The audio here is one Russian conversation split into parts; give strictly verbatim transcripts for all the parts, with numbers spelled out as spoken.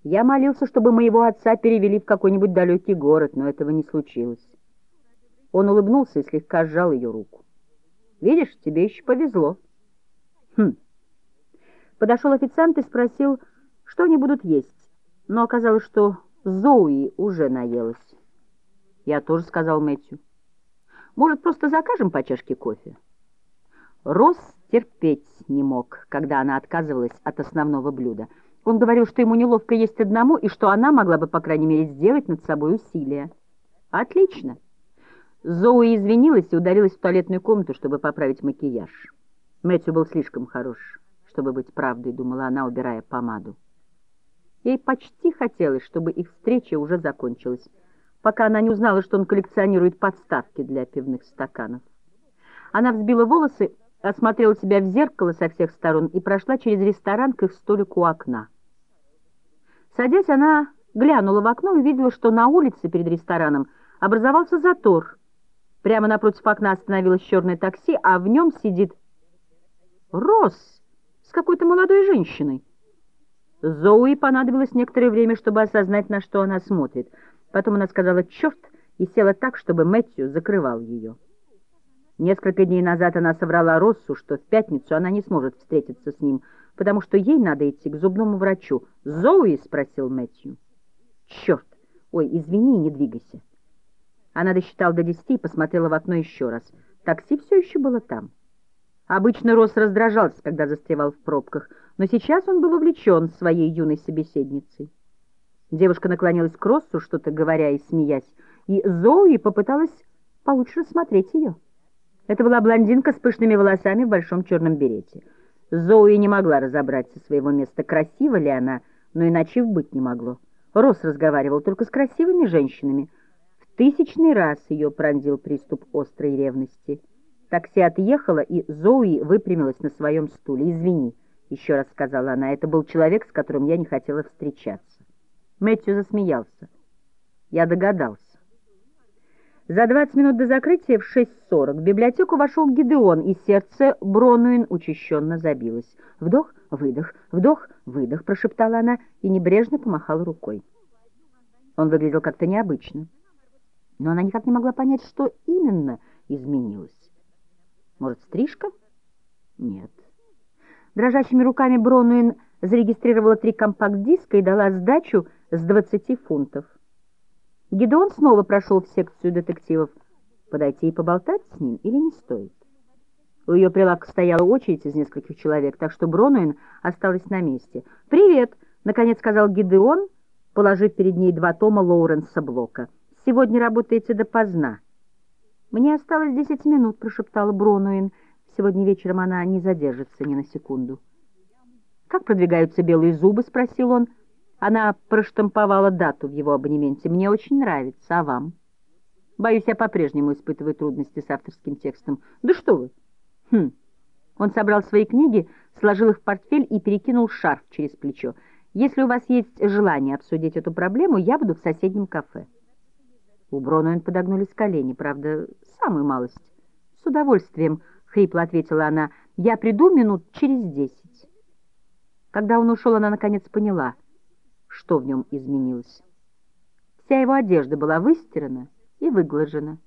Я молился, чтобы моего отца перевели в какой-нибудь далекий город, но этого не случилось. Он улыбнулся и слегка сжал ее руку. «Видишь, тебе еще повезло». «Хм». Подошел официант и спросил, что они будут есть, но оказалось, что Зоуи уже наелась. «Я тоже», — сказал Мэтью. «Может, просто закажем по чашке кофе?» Росс терпеть не мог, когда она отказывалась от основного блюда. Он говорил, что ему неловко есть одному, и что она могла бы, по крайней мере, сделать над собой усилие. «Отлично!» Зоуи извинилась и удалилась в туалетную комнату, чтобы поправить макияж. Мэтью был слишком хорош, чтобы быть правдой, думала она, убирая помаду. Ей почти хотелось, чтобы их встреча уже закончилась, пока она не узнала, что он коллекционирует подставки для пивных стаканов. Она взбила волосы, осмотрела себя в зеркало со всех сторон и прошла через ресторан к их столику у окна. Садясь, она глянула в окно и увидела, что на улице перед рестораном образовался затор. Прямо напротив окна остановилось черное такси, а в нем сидит Росс с какой-то молодой женщиной. Зоуи понадобилось некоторое время, чтобы осознать, на что она смотрит. Потом она сказала «черт» и села так, чтобы Мэтью закрывал ее. Несколько дней назад она соврала Россу, что в пятницу она не сможет встретиться с ним, потому что ей надо идти к зубному врачу. «Зоуи?» — спросил Мэтью. «Черт! Ой, извини, не двигайся». Она досчитала до десяти и посмотрела в окно еще раз. Такси все еще было там. Обычно Росс раздражался, когда застревал в пробках, но сейчас он был увлечен своей юной собеседницей. Девушка наклонилась к Россу, что-то говоря и смеясь, и Зоуи попыталась получше рассмотреть ее. Это была блондинка с пышными волосами в большом черном берете. Зоуи не могла разобрать со своего места, красива ли она, но иначе быть не могло. Росс разговаривал только с красивыми женщинами. В тысячный раз ее пронзил приступ острой ревности. Такси отъехало, и Зоуи выпрямилась на своем стуле. «Извини», — еще раз сказала она, — «это был человек, с которым я не хотела встречаться». Мэтью засмеялся. «Я догадался». За двадцать минут до закрытия в шесть сорок в библиотеку вошел Гидеон, и сердце Бронуин учащенно забилось. «Вдох, выдох, вдох, выдох», — прошептала она и небрежно помахала рукой. Он выглядел как-то необычно, но она никак не могла понять, что именно изменилось. Может, стрижка? Нет. Дрожащими руками Бронуин зарегистрировала три компакт-диска и дала сдачу с двадцати фунтов. Гидеон снова прошел в секцию детективов. Подойти и поболтать с ним или не стоит? У ее прилавка стояла очередь из нескольких человек, так что Бронуин осталась на месте. «Привет!» — наконец сказал Гидеон, положив перед ней два тома Лоуренса Блока. «Сегодня работаете допоздна». «Мне осталось десять минут», — прошептала Бронуин. Сегодня вечером она не задержится ни на секунду. «Как продвигаются белые зубы?» — спросил он. Она проштамповала дату в его абонементе. «Мне очень нравится, а вам?» «Боюсь, я по-прежнему испытываю трудности с авторским текстом». «Да что вы!» «Хм». Он собрал свои книги, сложил их в портфель и перекинул шарф через плечо. «Если у вас есть желание обсудить эту проблему, я буду в соседнем кафе». У Бронуин подогнулись колени, правда, самую малость. «С удовольствием», — хрипло ответила она, — «я приду минут через десять». Когда он ушел, она наконец поняла, что в нем изменилось. Вся его одежда была выстирана и выглажена.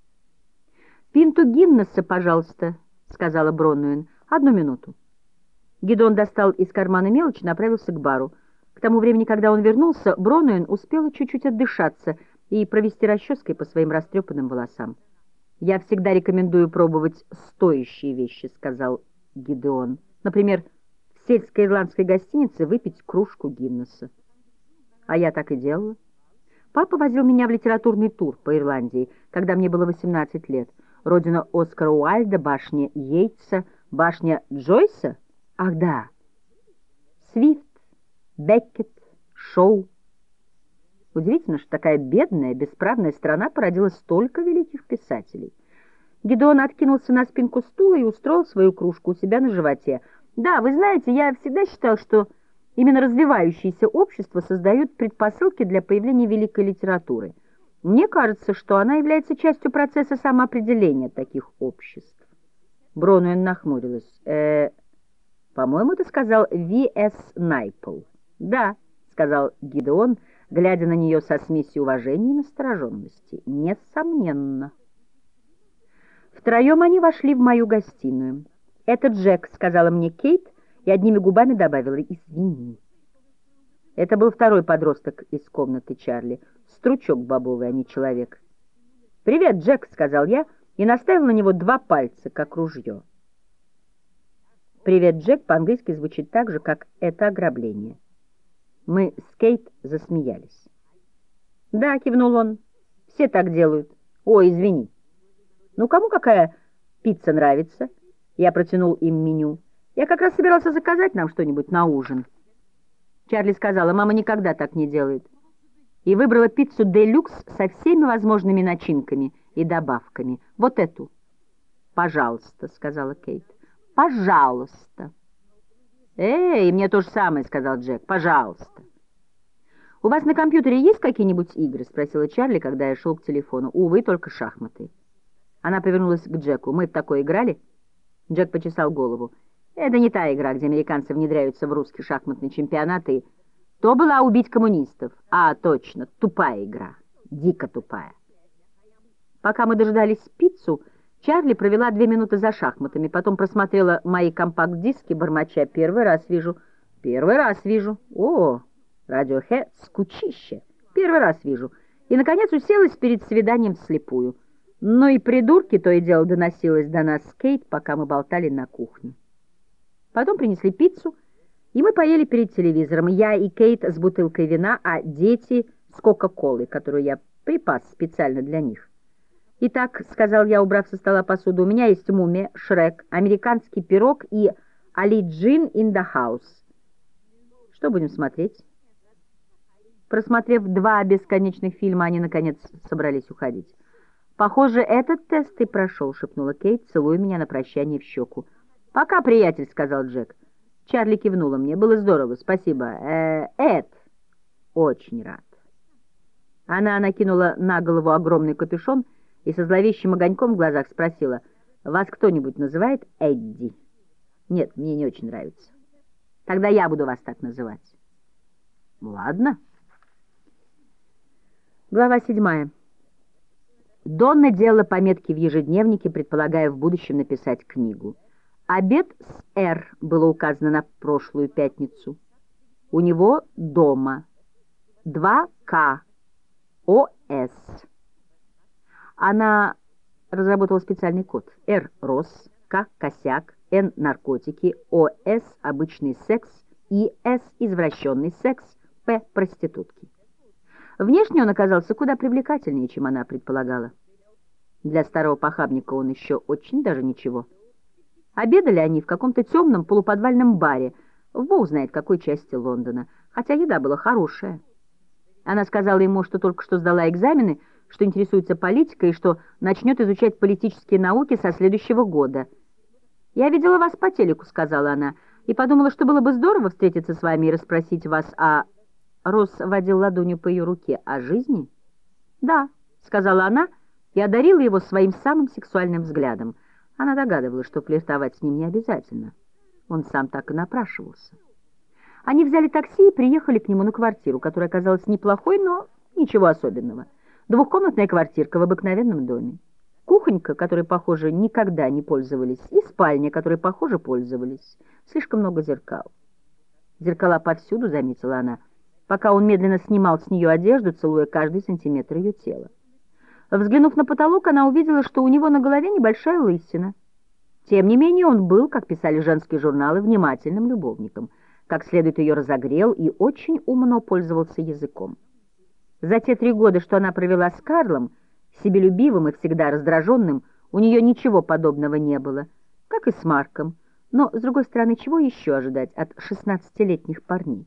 «Пинту Гиннесса, пожалуйста», — сказала Бронуин. «Одну минуту». Гидеон достал из кармана мелочь и направился к бару. К тому времени, когда он вернулся, Бронуин успела чуть-чуть отдышаться и провести расческой по своим растрепанным волосам. «Я всегда рекомендую пробовать стоящие вещи», — сказал Гидеон. «Например, в сельской ирландской гостинице выпить кружку Гиннесса». А я так и делала. Папа возил меня в литературный тур по Ирландии, когда мне было восемнадцать лет. Родина Оскара Уайльда, башня Йейтса, башня Джойса. Ах да, Свифт, Беккет, Шоу. Удивительно, что такая бедная, бесправная страна породила столько великих писателей. Гидеон откинулся на спинку стула и устроил свою кружку у себя на животе. «Да, вы знаете, я всегда считал, что именно развивающиеся общества создают предпосылки для появления великой литературы. Мне кажется, что она является частью процесса самоопределения таких обществ». Бронуин нахмурилась. «Э, по-моему, ты сказал Ви Эс Найпл». «Да», — — сказал Гидеон, глядя на нее со смесью уважения и настороженности. «Несомненно». Втроем они вошли в мою гостиную. «Это Джек», — сказала мне Кейт, и одними губами добавила: «Извини». Это был второй подросток из комнаты Чарли. Стручок бобовый, а не человек. «Привет, Джек», — сказал я, и наставил на него два пальца, как ружье. «Привет, Джек» по-английски звучит так же, как «это ограбление». Мы с Кейт засмеялись. «Да», — кивнул он, — «все так делают. Ой, извини». «Ну, кому какая пицца нравится?» Я протянул им меню. «Я как раз собирался заказать нам что-нибудь на ужин». Чарли сказала: «Мама никогда так не делает». И выбрала пиццу «Делюкс» со всеми возможными начинками и добавками. «Вот эту». «Пожалуйста», — сказала Кейт. «Пожалуйста». «Эй, мне то же самое», — сказал Джек. «Пожалуйста». «У вас на компьютере есть какие-нибудь игры?» — спросила Чарли, когда я шел к телефону. «Увы, только шахматы». Она повернулась к Джеку. «Мы в такое играли?» Джек почесал голову. «Это не та игра, где американцы внедряются в русский шахматный чемпионат, и то была убить коммунистов. А, точно, тупая игра. Дико тупая». Пока мы дожидались пиццу, Чарли провела две минуты за шахматами, потом просмотрела мои компакт-диски, бормоча: «Первый раз вижу, первый раз вижу. О, Radiohead, скучище, первый раз вижу». И, наконец, уселась перед свиданием вслепую. Но и придурки то и дело доносилось до нас с Кейт, пока мы болтали на кухне. Потом принесли пиццу, и мы поели перед телевизором. Я и Кейт с бутылкой вина, а дети с кока-колой, которую я припас специально для них. «Итак», — сказал я, убрав со стола посуду, — «у меня есть «Мумия», «Шрек», «Американский пирог» и «Ali Jean in the House». Что будем смотреть?» Просмотрев два бесконечных фильма, они, наконец, собрались уходить. «Похоже, этот тест и прошел», — шепнула Кейт, целуя меня на прощание в щеку. «Пока, приятель», — сказал Джек. Чарли кивнула мне. «Было здорово, спасибо. Э, Эд, очень рад». Она накинула на голову огромный капюшон и со зловещим огоньком в глазах спросила: «Вас кто-нибудь называет Эдди?» «Нет, мне не очень нравится». «Тогда я буду вас так называть». «Ладно». Глава седьмая. Донна делала пометки в ежедневнике, предполагая в будущем написать книгу. Обед с Р было указано на прошлую пятницу. У него дома. два К. О С. Она разработала специальный код. Р – роз, К – косяк, Н – наркотики, О С – обычный секс, И С – извращенный секс, П – проститутки. Внешне он оказался куда привлекательнее, чем она предполагала. Для старого похабника он еще очень даже ничего. Обедали они в каком-то темном полуподвальном баре, в бог знает какой части Лондона, хотя еда была хорошая. Она сказала ему, что только что сдала экзамены, что интересуется политикой и что начнет изучать политические науки со следующего года. «Я видела вас по телеку», — сказала она, — «и подумала, что было бы здорово встретиться с вами и расспросить вас о...» Росс водил ладонью по ее руке. «О жизни?» «Да», — сказала она, и одарила его своим самым сексуальным взглядом. Она догадывалась, что флиртовать с ним не обязательно. Он сам так и напрашивался. Они взяли такси и приехали к нему на квартиру, которая оказалась неплохой, но ничего особенного. Двухкомнатная квартирка в обыкновенном доме. Кухонька, которой, похоже, никогда не пользовались, и спальня, которой, похоже, пользовались. Слишком много зеркал. «Зеркала повсюду», — заметила она, пока он медленно снимал с нее одежду, целуя каждый сантиметр ее тела. Взглянув на потолок, она увидела, что у него на голове небольшая лысина. Тем не менее, он был, как писали женские журналы, внимательным любовником, как следует ее разогрел и очень умно пользовался языком. За те три года, что она провела с Карлом, себелюбивым и всегда раздраженным, у нее ничего подобного не было, как и с Марком. Но, с другой стороны, чего еще ожидать от шестнадцатилетних парней?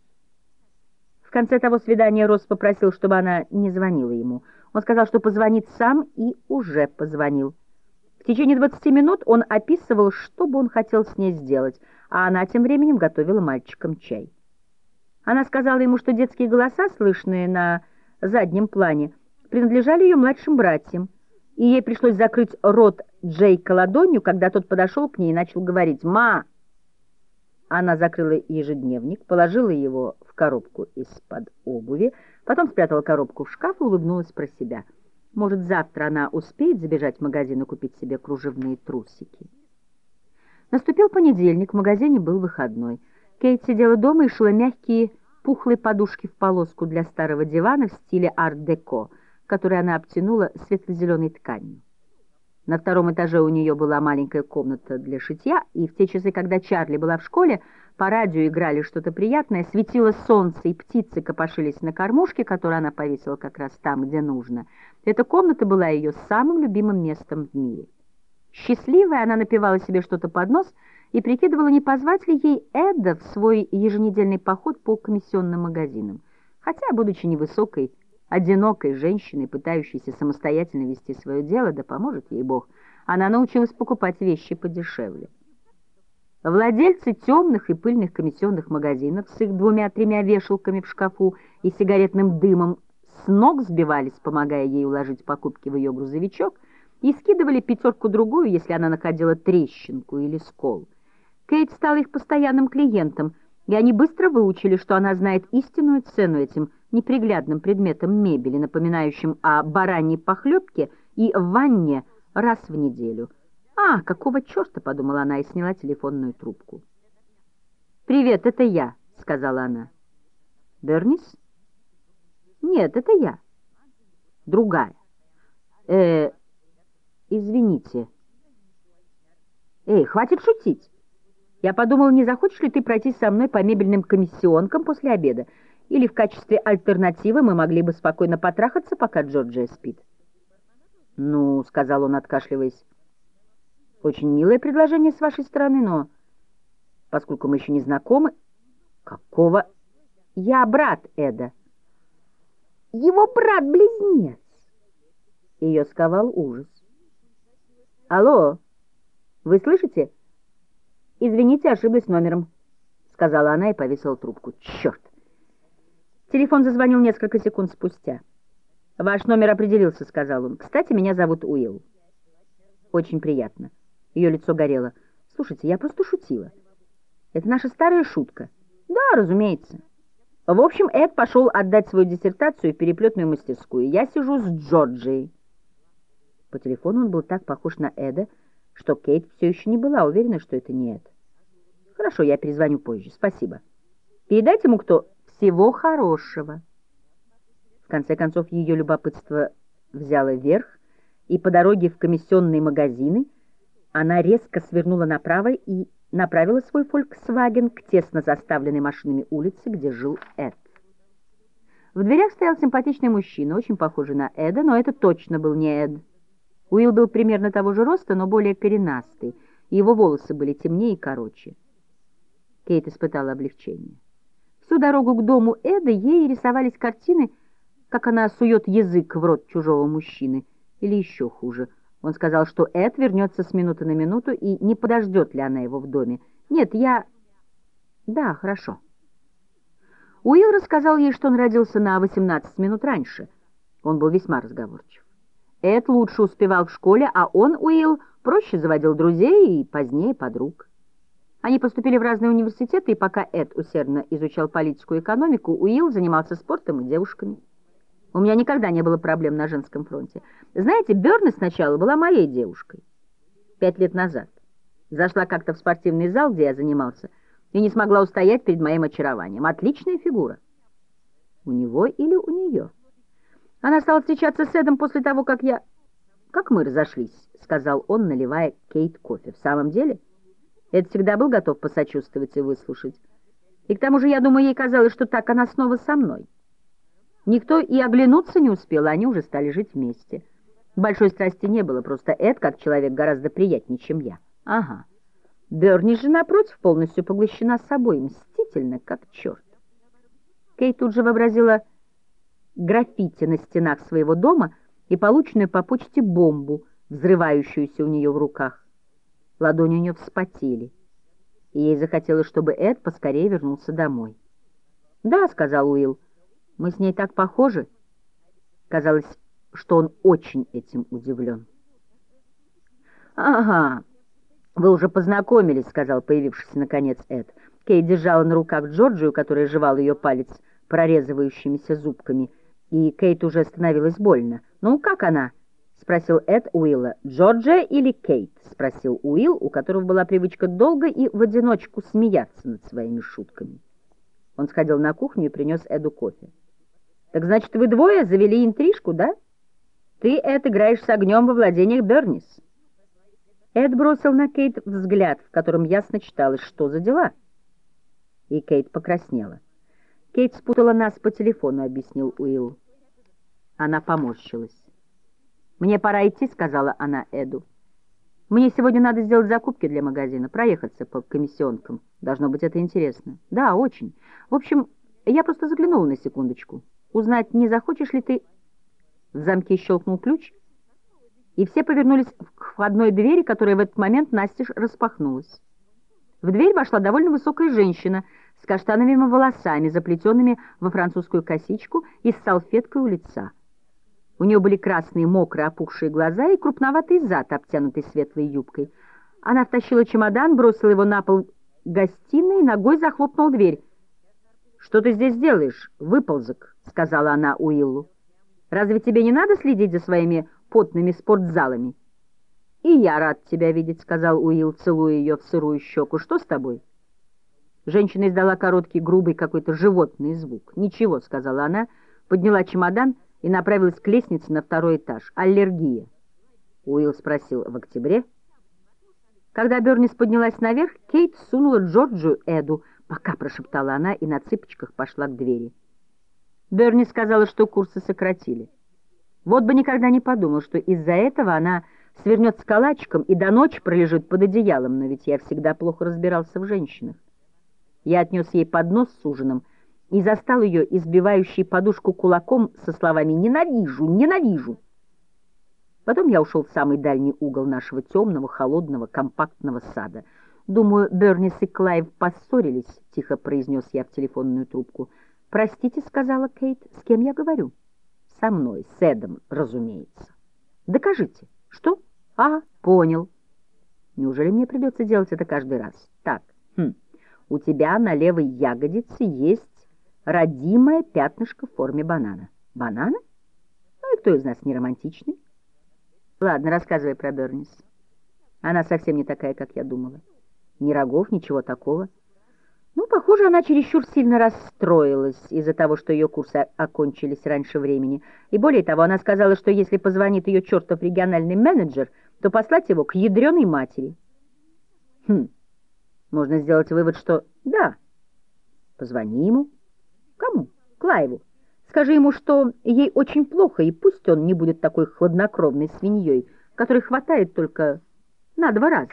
В конце того свидания Росс попросил, чтобы она не звонила ему. Он сказал, что позвонит сам, и уже позвонил. В течение двадцати минут он описывал, что бы он хотел с ней сделать, а она тем временем готовила мальчикам чай. Она сказала ему, что детские голоса, слышные на заднем плане, принадлежали ее младшим братьям, и ей пришлось закрыть рот Джейка ладонью, когда тот подошел к ней и начал говорить: «Ма!». Она закрыла ежедневник, положила его в коробку из-под обуви, потом спрятала коробку в шкаф и улыбнулась про себя. Может, завтра она успеет забежать в магазин и купить себе кружевные трусики. Наступил понедельник, в магазине был выходной. Кейт сидела дома и шила мягкие пухлые подушки в полоску для старого дивана в стиле арт-деко, который она обтянула светло-зеленой тканью. На втором этаже у нее была маленькая комната для шитья, и в те часы, когда Чарли была в школе, по радио играли что-то приятное, светило солнце, и птицы копошились на кормушке, которую она повесила как раз там, где нужно. Эта комната была ее самым любимым местом в мире. Счастливая, она напевала себе что-то под нос и прикидывала, не позвать ли ей Эда в свой еженедельный поход по комиссионным магазинам. Хотя, будучи невысокой, одинокой женщиной, пытающейся самостоятельно вести свое дело, да поможет ей Бог, она научилась покупать вещи подешевле. Владельцы темных и пыльных комиссионных магазинов с их двумя-тремя вешалками в шкафу и сигаретным дымом с ног сбивались, помогая ей уложить покупки в ее грузовичок, и скидывали пятерку-другую, если она находила трещинку или скол. Кейт стала их постоянным клиентом, и они быстро выучили, что она знает истинную цену этим неприглядным предметам мебели, напоминающим о бараньей похлебке и ванне раз в неделю. «А, какого черта?» — подумала она и сняла телефонную трубку. «Привет, это я», — сказала она. «Бернис?» «Нет, это я. Другая. Э, извините. Эй, хватит шутить. Я подумала, не захочешь ли ты пройтись со мной по мебельным комиссионкам после обеда? Или в качестве альтернативы мы могли бы спокойно потрахаться, пока Джорджия спит?» «Ну, — сказал он, откашливаясь, — очень милое предложение с вашей стороны, но поскольку мы еще не знакомы...» «Какого? Я брат Эда». «Его брат-близнец!» Ее сковал ужас. «Алло, вы слышите? Извините, ошиблась номером», — сказала она и повесила трубку. «Черт!» Телефон зазвонил несколько секунд спустя. «Ваш номер определился», — сказал он. «Кстати, меня зовут Уилл». «Очень приятно». Ее лицо горело. «Слушайте, я просто шутила. Это наша старая шутка». «Да, разумеется». В общем, Эд пошел отдать свою диссертацию в переплетную мастерскую. Я сижу с Джорджией. По телефону он был так похож на Эда, что Кейт все еще не была уверена, что это не Эд. «Хорошо, я перезвоню позже. Спасибо. Передайте ему, кто всего хорошего». В конце концов, ее любопытство взяло верх, и по дороге в комиссионные магазины она резко свернула направо и направила свой «Фольксваген» к тесно заставленной машинами улице, где жил Эд. В дверях стоял симпатичный мужчина, очень похожий на Эда, но это точно был не Эд. Уилл был примерно того же роста, но более коренастый, и его волосы были темнее и короче. Кейт испытала облегчение. Всю дорогу к дому Эда ей рисовались картины, как она сует язык в рот чужого мужчины, или еще хуже. Он сказал, что Эд вернется с минуты на минуту, и не подождет ли она его в доме. «Нет, я...» «Да, хорошо». Уилл рассказал ей, что он родился на восемнадцать минут раньше. Он был весьма разговорчив. Эд лучше успевал в школе, а он, Уилл, проще заводил друзей и позднее подруг. Они поступили в разные университеты, и пока Эд усердно изучал политику и экономику, Уилл занимался спортом и девушками. У меня никогда не было проблем на женском фронте. Знаете, Берни сначала была моей девушкой. Пять лет назад. Зашла как-то в спортивный зал, где я занимался, и не смогла устоять перед моим очарованием. Отличная фигура. У него или у нее? Она стала встречаться с Эдом после того, как я... Как мы разошлись, сказал он, наливая Кейт кофе. В самом деле? Эд всегда был готов посочувствовать и выслушать. И к тому же, я думаю, ей казалось, что так она снова со мной. Никто и оглянуться не успел, а они уже стали жить вместе. Большой страсти не было, просто Эд, как человек, гораздо приятнее, чем я. Ага. Берни же, напротив, полностью поглощена собой, мстительно, как черт. Кейт тут же вообразила граффити на стенах своего дома и полученную по почте бомбу, взрывающуюся у нее в руках. Ладони у нее вспотели, и ей захотелось, чтобы Эд поскорее вернулся домой. «Да», — сказал Уилл, — «мы с ней так похожи». Казалось, что он очень этим удивлен. «Ага, вы уже познакомились», — сказал появившийся наконец Эд. Кейт держала на руках Джорджию, которая жевала ее палец прорезывающимися зубками, и Кейт уже становилось больно. «Ну, как она?» — спросил Эд Уилла. «Джорджия или Кейт?» — спросил Уилл, у которого была привычка долго и в одиночку смеяться над своими шутками. Он сходил на кухню и принес Эду кофе. «Так значит, вы двое завели интрижку, да? Ты, Эд, играешь с огнем во владениях Бернис». Эд бросил на Кейт взгляд, в котором ясно читалось, что за дела. И Кейт покраснела. «Кейт спутала нас по телефону», — объяснил Уилл. Она поморщилась. «Мне пора идти», — сказала она Эду. «Мне сегодня надо сделать закупки для магазина, проехаться по комиссионкам. Должно быть, это интересно». «Да, очень. В общем, я просто заглянула на секундочку. Узнать, не захочешь ли ты...» В замке щелкнул ключ, и все повернулись к входной двери, которая в этот момент настежь распахнулась. В дверь вошла довольно высокая женщина с каштановыми волосами, заплетенными во французскую косичку и с салфеткой у лица. У нее были красные, мокрые, опухшие глаза и крупноватый зад, обтянутый светлой юбкой. Она втащила чемодан, бросила его на пол гостиной и ногой захлопнула дверь. «Что ты здесь делаешь, выползок?» — сказала она Уиллу. «Разве тебе не надо следить за своими потными спортзалами?» «И я рад тебя видеть», — сказал Уилл, целуя ее в сырую щеку. «Что с тобой?» Женщина издала короткий, грубый, какой-то животный звук. «Ничего», — сказала она, подняла чемодан и направилась к лестнице на второй этаж. «Аллергия». Уилл спросил: «В октябре?» Когда Бернис поднялась наверх, Кейт сунула Джорджию Эду. «Пока», — прошептала она и на цыпочках пошла к двери. Бернис сказала, что курсы сократили. Вот бы никогда не подумал, что из-за этого она свернется калачиком и до ночи пролежит под одеялом, но ведь я всегда плохо разбирался в женщинах. Я отнес ей поднос с ужином и застал ее избивающей подушку кулаком со словами «Ненавижу! Ненавижу!». Потом я ушел в самый дальний угол нашего темного, холодного, компактного сада. «Думаю, Бернис и Клайв поссорились», — тихо произнес я в телефонную трубку. «Простите», — сказала Кейт, — «с кем я говорю?» «Со мной, с Эдом, разумеется». «Докажите». «Что?» «А, понял». «Неужели мне придется делать это каждый раз?» «Так, хм, у тебя на левой ягодице есть родимое пятнышко в форме банана». «Банана? Ну и кто из нас не романтичный?» «Ладно, рассказывай про Бернис. Она совсем не такая, как я думала. Ни рогов, ничего такого. Ну, похоже, она чересчур сильно расстроилась из-за того, что ее курсы окончились раньше времени. И более того, она сказала, что если позвонит ее чертов региональный менеджер, то послать его к ядреной матери». «Хм, можно сделать вывод, что да. Позвони ему». «Кому?» «Клайву. Скажи ему, что ей очень плохо, и пусть он не будет такой хладнокровной свиньей, которой хватает только на два раза».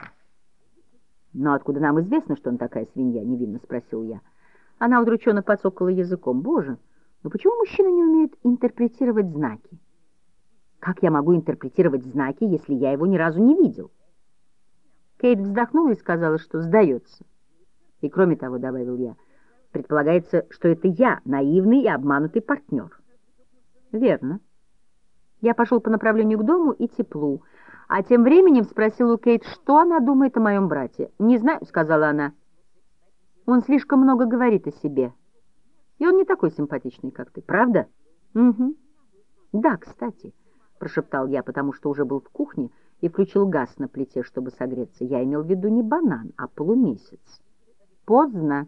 «Но откуда нам известно, что он такая свинья?» — невинно спросил я. Она удрученно подсокала языком. «Боже, но почему мужчина не умеет интерпретировать знаки?» «Как я могу интерпретировать знаки, если я его ни разу не видел?» Кейт вздохнула и сказала, что сдается. «И кроме того, — добавил я, — предполагается, что это я, наивный и обманутый партнер». «Верно». Я пошел по направлению к дому и теплу, а тем временем спросил у Кейт, что она думает о моем брате. «Не знаю», — сказала она. «Он слишком много говорит о себе. И он не такой симпатичный, как ты. Правда?» «Угу». «Да, кстати», — прошептал я, потому что уже был в кухне и включил газ на плите, чтобы согреться. Я имел в виду не банан, а полумесяц. Поздно.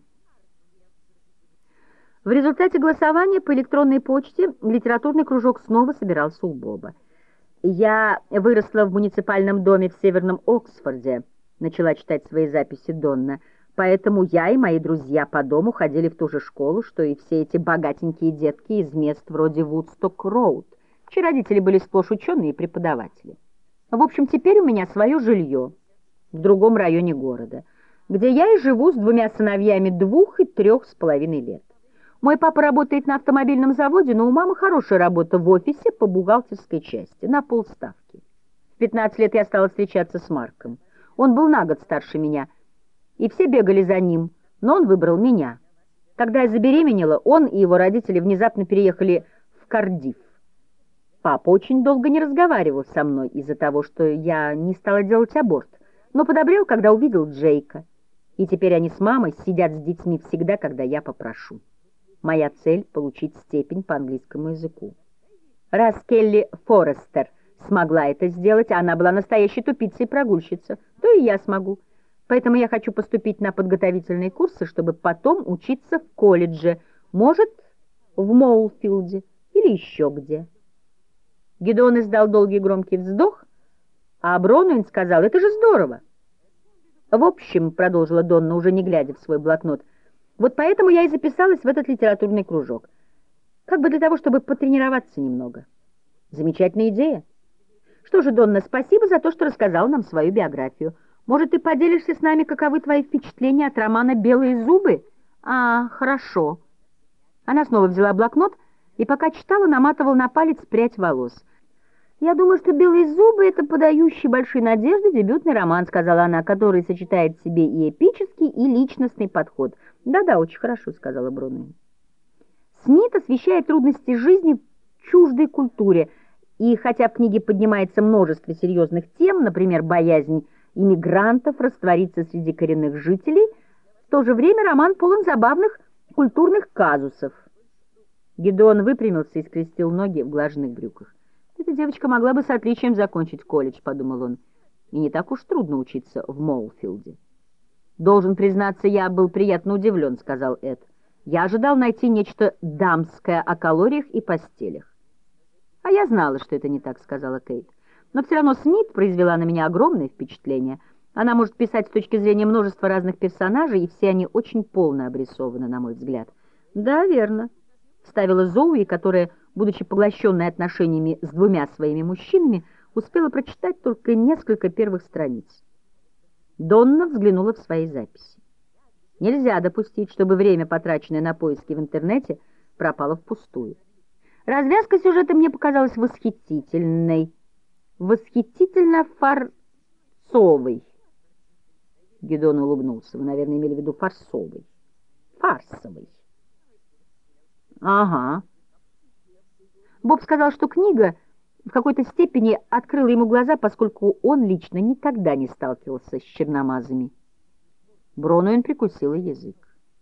В результате голосования по электронной почте литературный кружок снова собирался у Боба. «Я выросла в муниципальном доме в Северном Оксфорде», — начала читать свои записи Донна, «поэтому я и мои друзья по дому ходили в ту же школу, что и все эти богатенькие детки из мест вроде Вудсток-Роуд, чьи родители были сплошь ученые и преподаватели. В общем, теперь у меня свое жилье в другом районе города, где я и живу с двумя сыновьями двух и трех с половиной лет. Мой папа работает на автомобильном заводе, но у мамы хорошая работа в офисе по бухгалтерской части, на полставки. В пятнадцать лет я стала встречаться с Марком. Он был на год старше меня, и все бегали за ним, но он выбрал меня. Когда я забеременела, он и его родители внезапно переехали в Кардифф. Папа очень долго не разговаривал со мной из-за того, что я не стала делать аборт, но подобрел, когда увидел Джейка. И теперь они с мамой сидят с детьми всегда, когда я попрошу. Моя цель — получить степень по английскому языку. Раз Келли Форестер смогла это сделать, а она была настоящей тупицей и прогульщица, то и я смогу. Поэтому я хочу поступить на подготовительные курсы, чтобы потом учиться в колледже, может, в Моулфилде или еще где. Гидеон издал долгий громкий вздох, а Бронуин сказал: «Это же здорово!» «В общем, — продолжила Донна, уже не глядя в свой блокнот, — вот поэтому я и записалась в этот литературный кружок. Как бы для того, чтобы потренироваться немного. Замечательная идея. Что же, Донна, спасибо за то, что рассказал нам свою биографию. Может, ты поделишься с нами, каковы твои впечатления от романа «Белые зубы»?» «А, хорошо». Она снова взяла блокнот и, пока читала, наматывала на палец прядь волос. «Я думаю, что «Белые зубы» — это подающий большие надежды дебютный роман», — сказала она, который сочетает в себе и эпический, и личностный подход. «Да-да, очень хорошо», — сказала Бронуин. Смит освещает трудности жизни в чуждой культуре, и хотя в книге поднимается множество серьезных тем, например, боязнь иммигрантов раствориться среди коренных жителей, в то же время роман полон забавных культурных казусов. Гидеон выпрямился и скрестил ноги в глаженных брюках. «Эта девочка могла бы с отличием закончить колледж», — подумал он, — «и не так уж трудно учиться в Моулфилде». «Должен признаться, я был приятно удивлен», — сказал Эд. «Я ожидал найти нечто дамское о калориях и постелях». «А я знала, что это не так», — сказала Кейт. «Но все равно Смит произвела на меня огромное впечатление. Она может писать с точки зрения множества разных персонажей, и все они очень полно обрисованы, на мой взгляд». «Да, верно», — вставила Зоуи, которая, будучи поглощенной отношениями с двумя своими мужчинами, успела прочитать только несколько первых страниц. Донна взглянула в свои записи. Нельзя допустить, чтобы время, потраченное на поиски в интернете, пропало впустую. Развязка сюжета мне показалась восхитительной. Восхитительно фарцовой. Гидеон улыбнулся. Вы, наверное, имели в виду фарсовой. Фарсовой. Ага. Боб сказал, что книга в какой-то степени открыла ему глаза, поскольку он лично никогда не сталкивался с черномазами. Бронуин прикусила язык.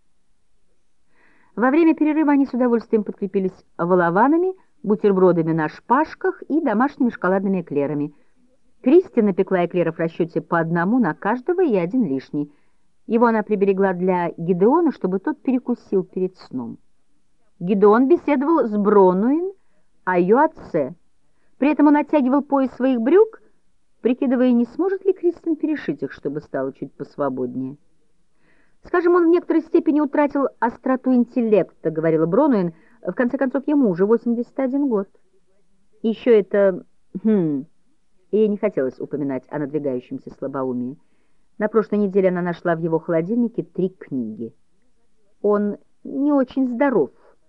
Во время перерыва они с удовольствием подкрепились волованами, бутербродами на шпажках и домашними шоколадными эклерами. Кристи напекла эклеров в расчете по одному на каждого и один лишний. Его она приберегла для Гидеона, чтобы тот перекусил перед сном. Гидеон беседовал с Бронуин о ее отце. При этом он оттягивал пояс своих брюк, прикидывая, не сможет ли Кристин перешить их, чтобы стало чуть посвободнее. «Скажем, он в некоторой степени утратил остроту интеллекта», — говорила Бронуин. «В конце концов, ему уже восемьдесят один год. Еще это... Хм...» Ей не хотелось упоминать о надвигающемся слабоумии. На прошлой неделе она нашла в его холодильнике три книги. «Он не очень здоров».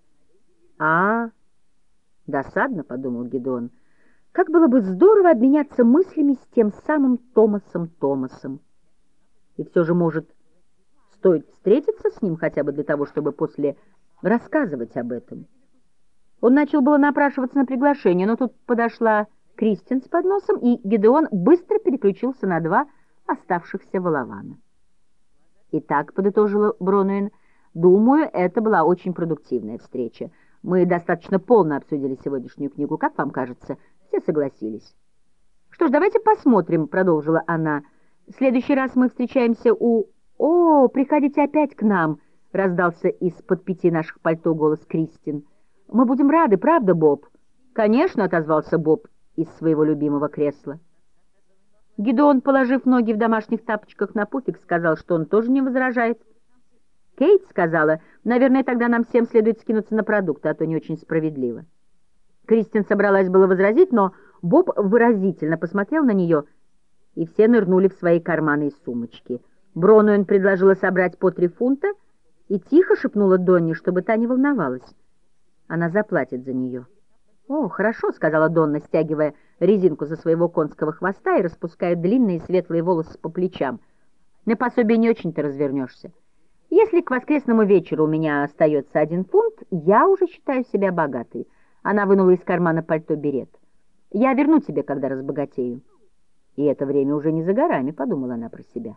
«А, досадно», — подумал Гидеон. «Как было бы здорово обменяться мыслями с тем самым Томасом Томасом. И все же, может, стоит встретиться с ним хотя бы для того, чтобы после рассказывать об этом». Он начал было напрашиваться на приглашение, но тут подошла Кристин с подносом, и Гидеон быстро переключился на два оставшихся волована. «Итак», — подытожила Бронуин, — «думаю, это была очень продуктивная встреча. Мы достаточно полно обсудили сегодняшнюю книгу. Как вам кажется?» Все согласились. «Что ж, давайте посмотрим», — продолжила она. «В следующий раз мы встречаемся у...» «О, приходите опять к нам», — раздался из-под пяти наших пальто голос Кристин. «Мы будем рады, правда, Боб?» «Конечно», — отозвался Боб из своего любимого кресла. Гидеон, положив ноги в домашних тапочках на пуфик, сказал, что он тоже не возражает. Кейт сказала: «Наверное, тогда нам всем следует скинуться на продукты, а то не очень справедливо». Кристин собралась было возразить, но Боб выразительно посмотрел на нее, и все нырнули в свои карманы и сумочки. Бронуин предложила собрать по три фунта и тихо шепнула Донне, чтобы та не волновалась. Она заплатит за нее. «О, хорошо», — сказала Донна, стягивая резинку со своего конского хвоста и распуская длинные светлые волосы по плечам. «На пособие не очень-то развернешься. Если к воскресному вечеру у меня остается один фунт, я уже считаю себя богатой». Она вынула из кармана пальто берет. «Я верну тебе, когда разбогатею». «И это время уже не за горами», — подумала она про себя.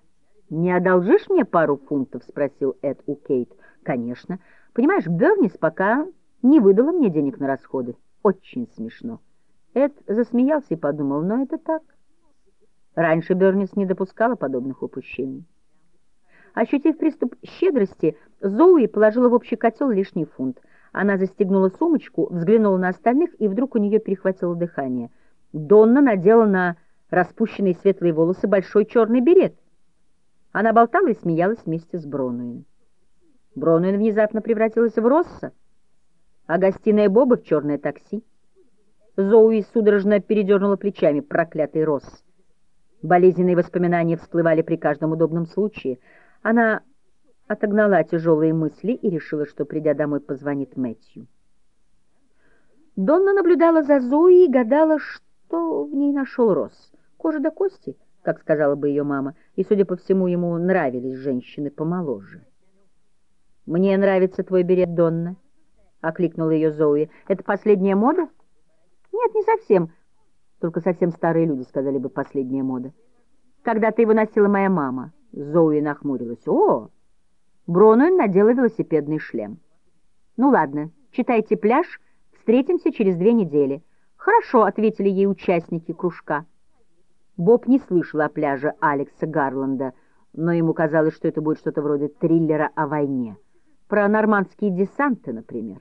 «Не одолжишь мне пару фунтов?» — спросил Эд у Кейт. «Конечно. Понимаешь, Бернис пока не выдала мне денег на расходы. Очень смешно». Эд засмеялся и подумал, но это так. Раньше Бернис не допускала подобных упущений. Ощутив приступ щедрости, Зоуи положила в общий котел лишний фунт. Она застегнула сумочку, взглянула на остальных, и вдруг у нее перехватило дыхание. Донна надела на распущенные светлые волосы большой черный берет. Она болтала и смеялась вместе с Бронуин. Бронуин внезапно превратилась в Росса, а гостиная Боба в черное такси. Зоуи судорожно передернула плечами. Проклятый Росс! Болезненные воспоминания всплывали при каждом удобном случае. Она отогнала тяжелые мысли и решила, что, придя домой, позвонит Мэтью. Донна наблюдала за Зоей и гадала, что в ней нашел Росс. Кожа до кости, как сказала бы ее мама, и, судя по всему, ему нравились женщины помоложе. «Мне нравится твой берет, Донна», — окликнула ее Зои. «Это последняя мода?» «Нет, не совсем. Только совсем старые люди сказали бы последняя мода. Когда-то его носила моя мама». Зои нахмурилась. «О!» Бронуин надела велосипедный шлем. «Ну ладно, читайте пляж, встретимся через две недели». «Хорошо», — ответили ей участники кружка. Боб не слышал о пляже Алекса Гарланда, но ему казалось, что это будет что-то вроде триллера о войне. Про нормандские десанты, например.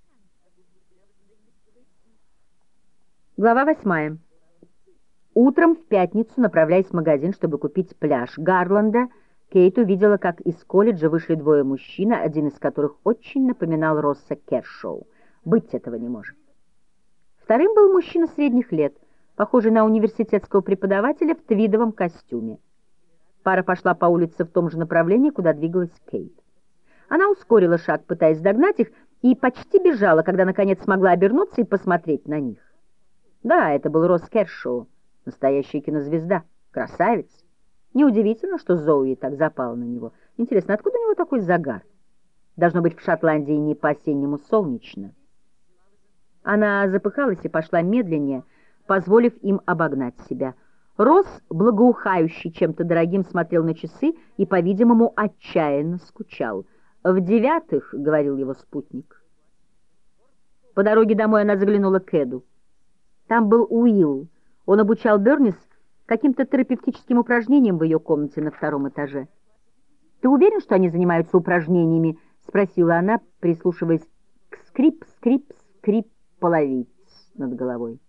Глава восьмая. Утром в пятницу, направляясь в магазин, чтобы купить пляж Гарланда, Кейт увидела, как из колледжа вышли двое мужчин, один из которых очень напоминал Росса Кершоу. Быть этого не может. Вторым был мужчина средних лет, похожий на университетского преподавателя в твидовом костюме. Пара пошла по улице в том же направлении, куда двигалась Кейт. Она ускорила шаг, пытаясь догнать их, и почти бежала, когда, наконец, смогла обернуться и посмотреть на них. Да, это был Росс Кершоу, настоящая кинозвезда, красавец. Неудивительно, что Зоуи так запала на него. Интересно, откуда у него такой загар? Должно быть, в Шотландии не по-осеннему солнечно. Она запыхалась и пошла медленнее, позволив им обогнать себя. Росс, благоухающий чем-то дорогим, смотрел на часы и, по-видимому, отчаянно скучал. «В девятых», — говорил его спутник. По дороге домой она заглянула к Эду. Там был Уилл. Он обучал Бернис каким-то терапевтическим упражнениям в ее комнате на втором этаже. «Ты уверен, что они занимаются упражнениями?» — спросила она, прислушиваясь к скрип-скрип-скрип половиц над головой.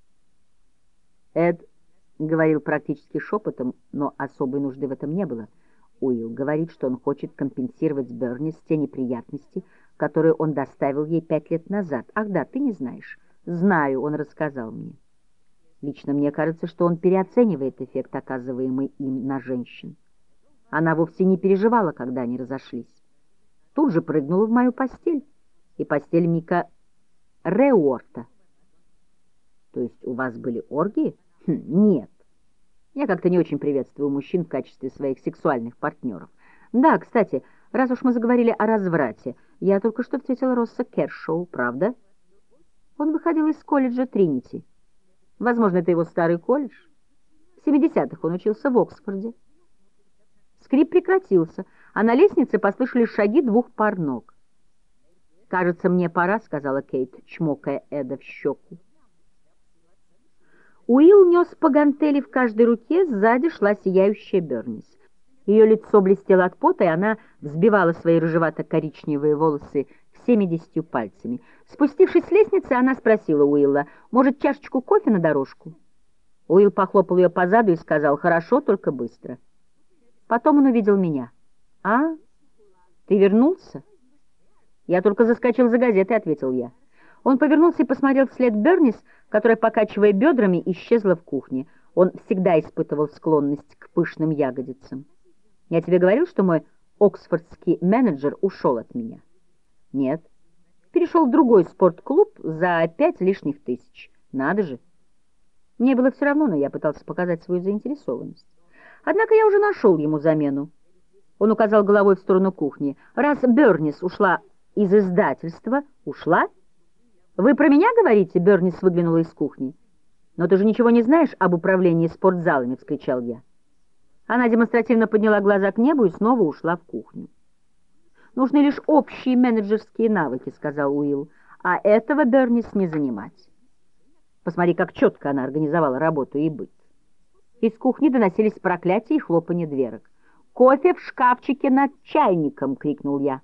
Эд говорил практически шепотом, но особой нужды в этом не было. Уилл говорит, что он хочет компенсировать Бернис те неприятности, которые он доставил ей пять лет назад. Ах да, ты не знаешь. Знаю, он рассказал мне. Лично мне кажется, что он переоценивает эффект, оказываемый им на женщин. Она вовсе не переживала, когда они разошлись. Тут же прыгнула в мою постель, и постель Мика Реуорта. То есть у вас были оргии? Хм, нет. Я как-то не очень приветствую мужчин в качестве своих сексуальных партнеров. Да, кстати, раз уж мы заговорили о разврате, я только что встретила Росса Кершоу, правда? Он выходил из колледжа Тринити. Возможно, это его старый колледж. В семидесятых он учился в Оксфорде. Скрип прекратился, а на лестнице послышались шаги двух пар ног. «Кажется, мне пора», — сказала Кейт, чмокая Эда в щеку. Уилл нес по гантели в каждой руке, сзади шла сияющая Бернис. Ее лицо блестело от пота, и она взбивала свои рыжевато-коричневые волосы всеми десятью пальцами. Спустившись с лестницы, она спросила Уилла: «Может, чашечку кофе на дорожку?» Уилл похлопал ее по заду и сказал: «Хорошо, только быстро». Потом он увидел меня. «А, ты вернулся?» «Я только заскочил за газетой», — ответил я. Он повернулся и посмотрел вслед Бернис, которая, покачивая бедрами, исчезла в кухне. Он всегда испытывал склонность к пышным ягодицам. «Я тебе говорил, что мой оксфордский менеджер ушел от меня?» «Нет. Перешел в другой спортклуб за пять лишних тысяч. Надо же!» Мне было все равно, но я пытался показать свою заинтересованность. Однако я уже нашел ему замену. Он указал головой в сторону кухни. «Раз Бернис ушла из издательства...» «Ушла? Вы про меня говорите?» Бернис выглянула из кухни. «Но ты же ничего не знаешь об управлении спортзалами!» — вскричал я. Она демонстративно подняла глаза к небу и снова ушла в кухню. «Нужны лишь общие менеджерские навыки», — сказал Уилл, «а этого Бернис не занимать. Посмотри, как четко она организовала работу и быт». Из кухни доносились проклятия и хлопанье дверок. «Кофе в шкафчике над чайником!» — крикнул я.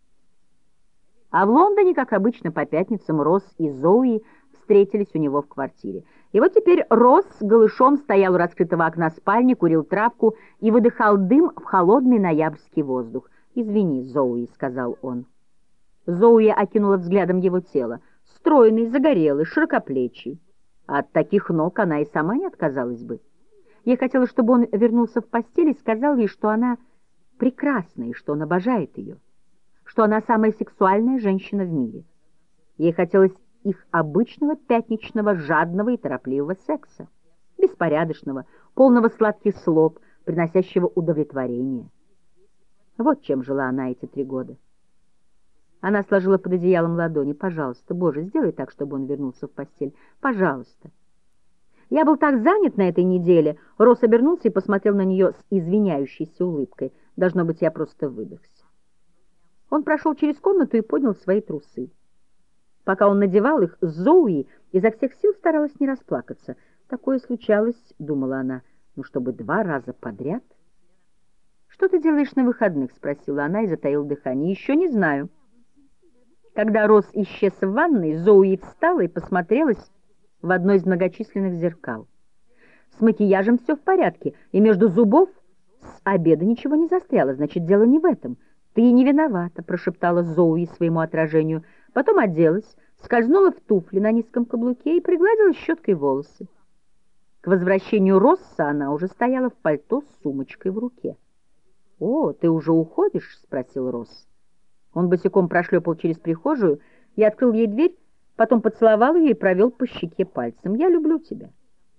А в Лондоне, как обычно, по пятницам Росс и Зоуи встретились у него в квартире. И вот теперь Росс голышом стоял у раскрытого окна спальни, курил травку и выдыхал дым в холодный ноябрьский воздух. «Извини, Зоуи», — сказал он. Зоуи окинула взглядом его тело. Стройный, загорелый, широкоплечий. А от таких ног она и сама не отказалась бы. Ей хотелось, чтобы он вернулся в постель и сказал ей, что она прекрасна и что он обожает ее, что она самая сексуальная женщина в мире. Ей хотелось их обычного пятничного, жадного и торопливого секса, беспорядочного, полного сладких слов, приносящего удовлетворение. Вот чем жила она эти три года. Она сложила под одеялом ладони. «Пожалуйста, Боже, сделай так, чтобы он вернулся в постель. Пожалуйста». «Я был так занят на этой неделе». Росс обернулся и посмотрел на нее с извиняющейся улыбкой. «Должно быть, я просто выдохся». Он прошел через комнату и поднял свои трусы. Пока он надевал их, Зоуи изо всех сил старалась не расплакаться. «Такое случалось», — думала она, — «ну, чтобы два раза подряд». «Что ты делаешь на выходных?» — спросила она и затаила дыхание. «Еще не знаю». Когда Росс исчез в ванной, Зоуи встала и посмотрелась в одно из многочисленных зеркал. С макияжем все в порядке, и между зубов с обеда ничего не застряло, значит, дело не в этом. «Ты не виновата», — прошептала Зоуи своему отражению, потом оделась, скользнула в туфли на низком каблуке и пригладила щеткой волосы. К возвращению Росса она уже стояла в пальто с сумочкой в руке. «О, ты уже уходишь?» — спросил Росс. Он босиком прошлепал через прихожую и открыл ей дверь, потом поцеловал ее и провел по щеке пальцем. «Я люблю тебя».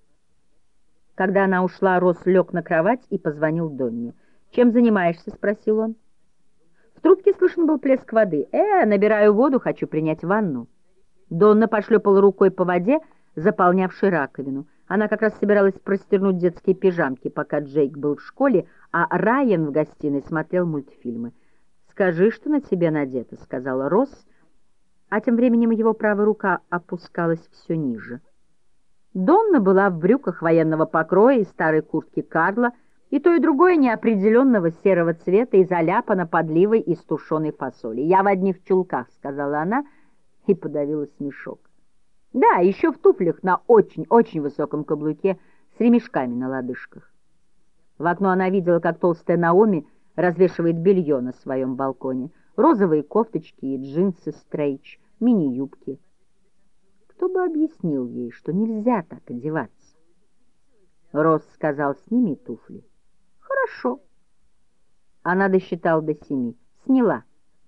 Когда она ушла, Росс лег на кровать и позвонил Донне. «Чем занимаешься?» — спросил он. В трубке слышен был плеск воды. «Э, набираю воду, хочу принять ванну». Донна пошлепала рукой по воде, заполнявшей раковину. Она как раз собиралась простернуть детские пижамки, пока Джейк был в школе, а Райан в гостиной смотрел мультфильмы. «Скажи, что на тебе надето», — сказала Росс, а тем временем его правая рука опускалась все ниже. Донна была в брюках военного покроя и старой куртке Карла, и то и другое неопределенного серого цвета и заляпано подливой из тушеной фасоли. «Я в одних чулках», — сказала она и подавила смешок. «Да, еще в туфлях на очень-очень высоком каблуке с ремешками на лодыжках». В окно она видела, как толстая Наоми развешивает белье на своем балконе. Розовые кофточки и джинсы стрейч, мини-юбки. Кто бы объяснил ей, что нельзя так одеваться? Росс сказал: «Сними туфли». «Хорошо». Она досчитала до семи. Сняла.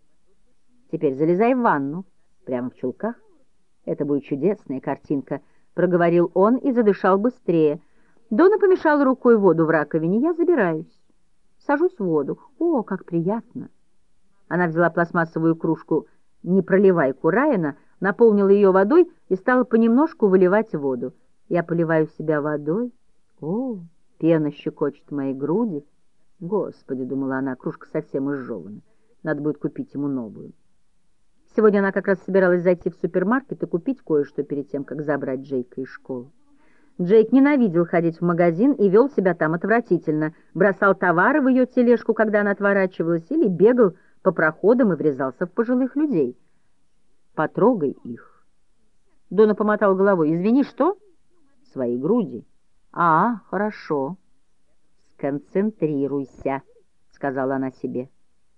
«Теперь залезай в ванну. Прямо в чулках. Это будет чудесная картинка», — проговорил он и задышал быстрее. Дона помешала рукой воду в раковине. «Я забираюсь. Сажусь в воду. О, как приятно!» Она взяла пластмассовую кружку непроливайку Райана, наполнила ее водой и стала понемножку выливать воду. «Я поливаю себя водой. О, пена щекочет мои груди. Господи», — думала она, — кружка совсем изжевана. Надо будет купить ему новую. Сегодня она как раз собиралась зайти в супермаркет и купить кое-что перед тем, как забрать Джейка из школы. Джейк ненавидел ходить в магазин и вел себя там отвратительно, бросал товары в ее тележку, когда она отворачивалась, или бегал по проходам и врезался в пожилых людей. «Потрогай их». Дона помотал головой. «Извини, что?» «Свои груди». «А, хорошо». «Сконцентрируйся», — сказала она себе.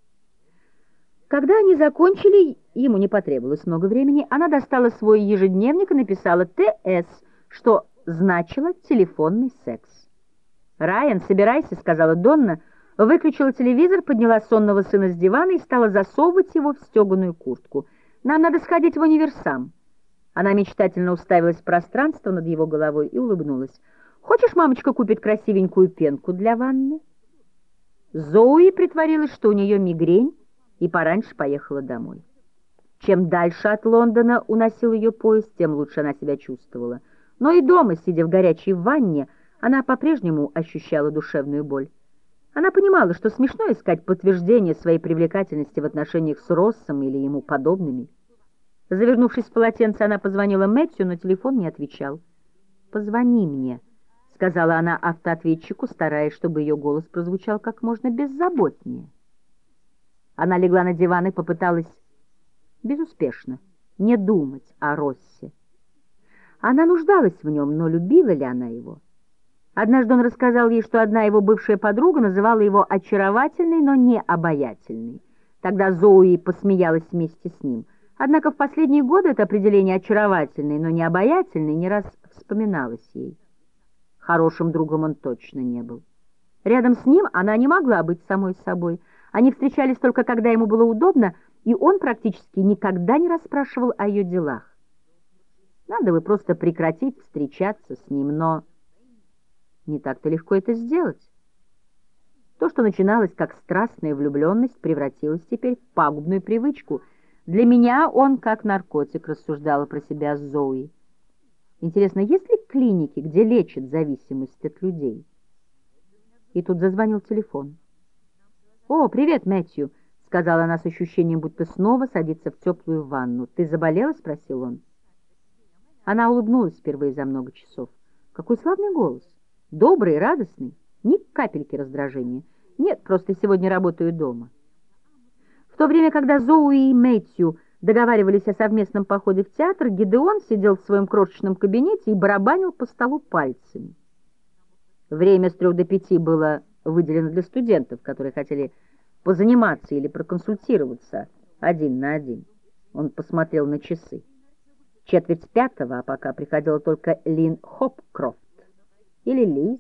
Когда они закончили, ему не потребовалось много времени, она достала свой ежедневник и написала «Т С», что значило «телефонный секс». «Райан, собирайся», — сказала Донна, выключила телевизор, подняла сонного сына с дивана и стала засовывать его в стеганую куртку. «Нам надо сходить в универсам». Она мечтательно уставилась в пространство над его головой и улыбнулась. «Хочешь, мамочка купит красивенькую пенку для ванны?» Зоуи притворилась, что у нее мигрень, и пораньше поехала домой. Чем дальше от Лондона уносил ее поезд, тем лучше она себя чувствовала. Но и дома, сидя в горячей ванне, она по-прежнему ощущала душевную боль. Она понимала, что смешно искать подтверждение своей привлекательности в отношениях с Россом или ему подобными. Завернувшись в полотенце, она позвонила Мэтью, но телефон не отвечал. «Позвони мне», — сказала она автоответчику, стараясь, чтобы ее голос прозвучал как можно беззаботнее. Она легла на диван и попыталась безуспешно не думать о Россе. Она нуждалась в нем, но любила ли она его? Однажды он рассказал ей, что одна его бывшая подруга называла его очаровательной, но не обаятельной. Тогда Зоуи посмеялась вместе с ним. Однако в последние годы это определение очаровательной, но не обаятельной не раз вспоминалось ей. Хорошим другом он точно не был. Рядом с ним она не могла быть самой собой. Они встречались только когда ему было удобно, и он практически никогда не расспрашивал о ее делах. Надо бы просто прекратить встречаться с ним, но не так-то легко это сделать. То, что начиналось как страстная влюбленность, превратилось теперь в пагубную привычку. Для меня он как наркотик, рассуждала про себя Зои. Интересно, есть ли клиники, где лечат зависимость от людей? И тут зазвонил телефон. «О, привет, Мэтью», — сказала она с ощущением, будто снова садится в теплую ванну. «Ты заболела?» — спросил он. Она улыбнулась впервые за много часов. Какой славный голос! Добрый, радостный, ни капельки раздражения. Нет, просто сегодня работаю дома. В то время, когда Зоуи и Мэтью договаривались о совместном походе в театр, Гидеон сидел в своем крошечном кабинете и барабанил по столу пальцами. Время с трех до пяти было выделено для студентов, которые хотели позаниматься или проконсультироваться один на один. Он посмотрел на часы. Четверть пятого, а пока приходила только Лин Хопкрофт. Или Лиз.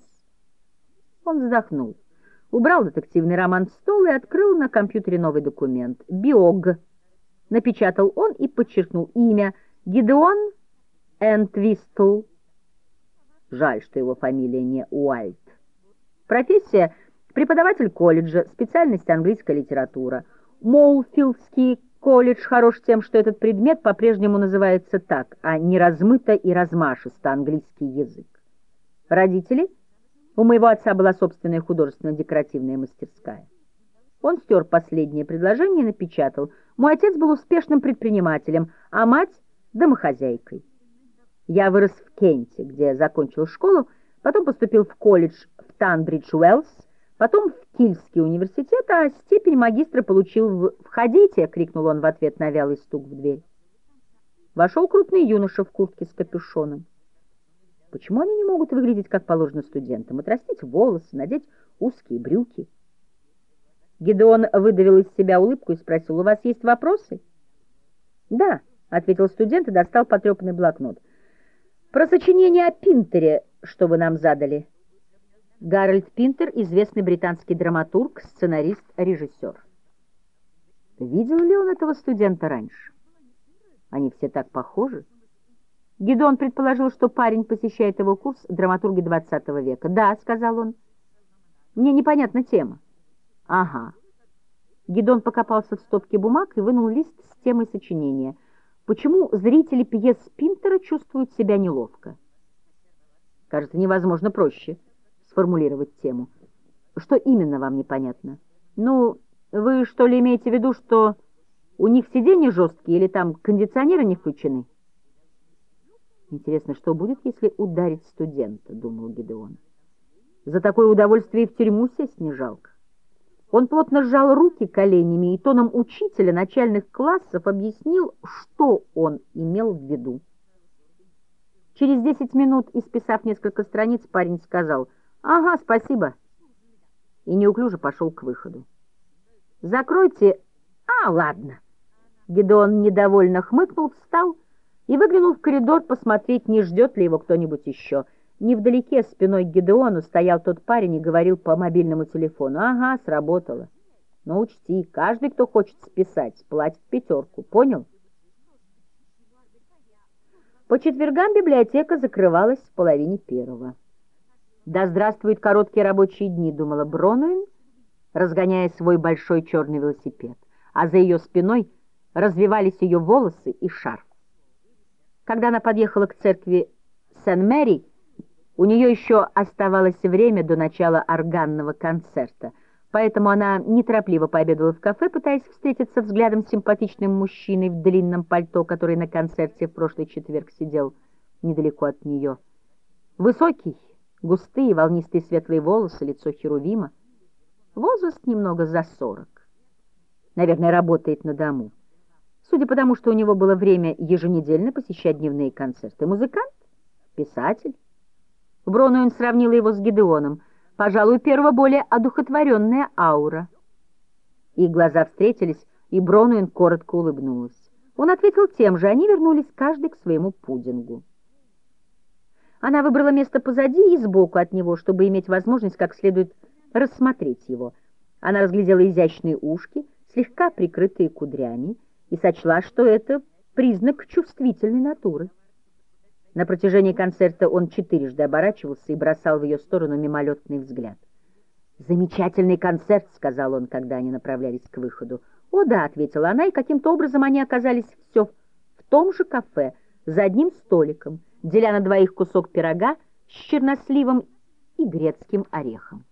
Он вздохнул, убрал детективный роман в стол и открыл на компьютере новый документ. «Биог». Напечатал он и подчеркнул имя Гидеон Энтвистл. Жаль, что его фамилия не Уайт. Профессия — преподаватель колледжа, специальность английская литература. Моулфилдский колледж хорош тем, что этот предмет по-прежнему называется так, а не размыто и размашисто английский язык. Родители? У моего отца была собственная художественно-декоративная мастерская. Он стер последнее предложение и напечатал: «Мой отец был успешным предпринимателем, а мать — домохозяйкой. Я вырос в Кенте, где закончил школу, потом поступил в колледж в Танбридж-Уэллс, потом в Кильский университет, а степень магистра получил в... «Входите!» — крикнул он в ответ на вялый стук в дверь. Вошел крупный юноша в куртке с капюшоном. Почему они не могут выглядеть как положено студентам, отрастить волосы, надеть узкие брюки? Гидеон выдавил из себя улыбку и спросил: «У вас есть вопросы?» «Да», — ответил студент и достал потрепанный блокнот. «Про сочинение о Пинтере, что вы нам задали». Гарольд Пинтер — известный британский драматург, сценарист, режиссер. Видел ли он этого студента раньше? Они все так похожи. Гидеон предположил, что парень посещает его курс драматурги двадцатого века. «Да», — сказал он, — «мне непонятна тема». «Ага». Гидеон покопался в стопке бумаг и вынул лист с темой сочинения. «Почему зрители пьес Пинтера чувствуют себя неловко?» Кажется, невозможно проще сформулировать тему. «Что именно вам непонятно?» «Ну, вы что ли имеете в виду, что у них сиденья жесткие или там кондиционеры не включены?» «Интересно, что будет, если ударить студента?» — думал Гидеон. «За такое удовольствие и в тюрьму сесть не жалко». Он плотно сжал руки коленями и тоном учителя начальных классов объяснил, что он имел в виду. Через десять минут, исписав несколько страниц, парень сказал: «Ага, спасибо», и неуклюже пошел к выходу. «Закройте...» «А, ладно». Гидеон недовольно хмыкнул, встал и выглянул в коридор посмотреть, не ждет ли его кто-нибудь еще. Невдалеке, спиной к Гидеону, стоял тот парень и говорил по мобильному телефону: «Ага, сработало. Но учти, каждый, кто хочет списать, платит пятерку. Понял?» По четвергам библиотека закрывалась в половине первого. «Да здравствуют короткие рабочие дни», — думала Бронуин, разгоняя свой большой черный велосипед, а за ее спиной развивались ее волосы и шарф. Когда она подъехала к церкви Сен-Мэри, у нее еще оставалось время до начала органного концерта. Поэтому она неторопливо пообедала в кафе, пытаясь встретиться взглядом с симпатичным мужчиной в длинном пальто, который на концерте в прошлый четверг сидел недалеко от нее. Высокий, густые, волнистые светлые волосы, лицо херувима. Возраст немного за сорок. Наверное, работает на дому. Судя по тому, что у него было время еженедельно посещать дневные концерты. Музыкант? Писатель? Бронуэн сравнила его с Гидеоном. Пожалуй, у первого более одухотворенная аура. Их глаза встретились, и Бронуэн коротко улыбнулась. Он ответил тем же, они вернулись каждый к своему пудингу. Она выбрала место позади и сбоку от него, чтобы иметь возможность как следует рассмотреть его. Она разглядела изящные ушки, слегка прикрытые кудрями, и сочла, что это признак чувствительной натуры. На протяжении концерта он четырежды оборачивался и бросал в ее сторону мимолетный взгляд. «Замечательный концерт», — сказал он, когда они направлялись к выходу. «О да», — ответила она, и каким-то образом они оказались все в том же кафе, за одним столиком, деля на двоих кусок пирога с черносливом и грецким орехом.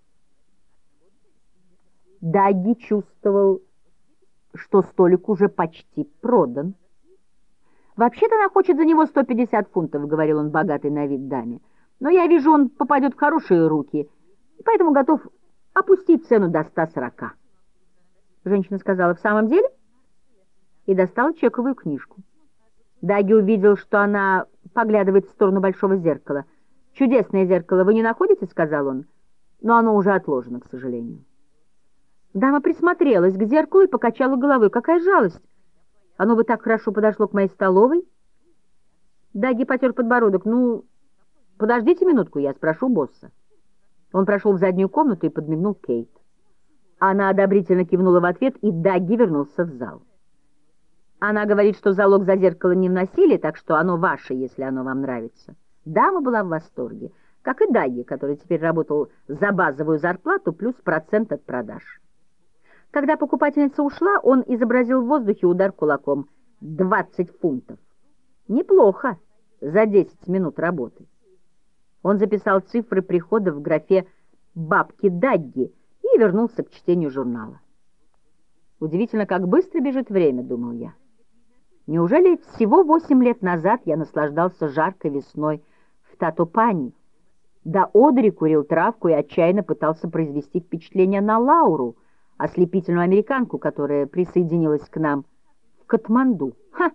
Дагги чувствовал, что столик уже почти продан. «Вообще-то она хочет за него сто пятьдесят фунтов», — говорил он богатой на вид даме. «Но я вижу, он попадет в хорошие руки, поэтому готов опустить цену до ста сорока». Женщина сказала: «В самом деле?» и достала чековую книжку. Дагги увидел, что она поглядывает в сторону большого зеркала. «Чудесное зеркало, вы не находите?» — сказал он. «Но оно уже отложено, к сожалению». Дама присмотрелась к зеркалу и покачала головой. «Какая жалость! Оно бы так хорошо подошло к моей столовой». Дагги потер подбородок. «Ну, подождите минутку, я спрошу босса». Он прошел в заднюю комнату и подмигнул Кейт. Она одобрительно кивнула в ответ, и Дагги вернулся в зал. «Она говорит, что залог за зеркало не вносили, так что оно ваше, если оно вам нравится». Дама была в восторге, как и Дагги, который теперь работал за базовую зарплату плюс процент от продаж. Когда покупательница ушла, он изобразил в воздухе удар кулаком. «Двадцать фунтов». Неплохо за десять минут работы. Он записал цифры прихода в графе «Бабки Дагги» и вернулся к чтению журнала. «Удивительно, как быстро бежит время», — думал я. Неужели всего восемь лет назад я наслаждался жаркой весной в Татопани? Да Одри курил травку и отчаянно пытался произвести впечатление на Лауру, ослепительную американку, которая присоединилась к нам в Катманду. Ха!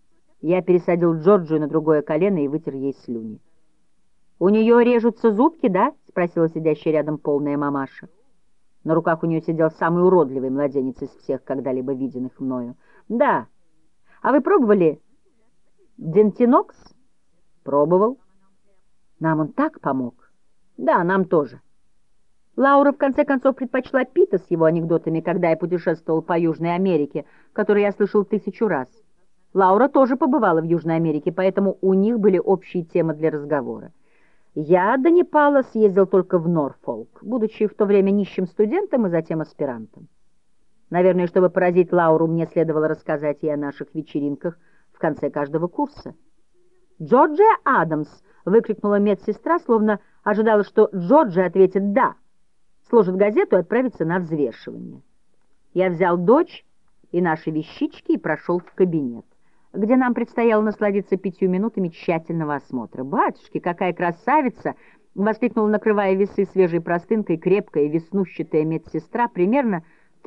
Я пересадил Джорджию на другое колено и вытер ей слюни. «У нее режутся зубки, да?» — спросила сидящая рядом полная мамаша. На руках у нее сидел самый уродливый младенец из всех когда-либо виденных мною. «Да. А вы пробовали Дентинокс?» «Пробовал. Нам он так помог». «Да, нам тоже». Лаура, в конце концов, предпочла Пита с его анекдотами, когда я путешествовал по Южной Америке, которые я слышал тысячу раз. Лаура тоже побывала в Южной Америке, поэтому у них были общие темы для разговора. Я до Непала съездил только в Норфолк, будучи в то время нищим студентом и затем аспирантом. Наверное, чтобы поразить Лауру, мне следовало рассказать ей о наших вечеринках в конце каждого курса. «Джорджия Адамс!» — выкрикнула медсестра, словно ожидала, что Джорджия ответит «да», сложит газету и отправится на взвешивание. Я взял дочь и наши вещички и прошел в кабинет, где нам предстояло насладиться пятью минутами тщательного осмотра. «Батюшки, какая красавица!» — воскликнула, накрывая весы свежей простынкой, крепкая веснущатая медсестра примерно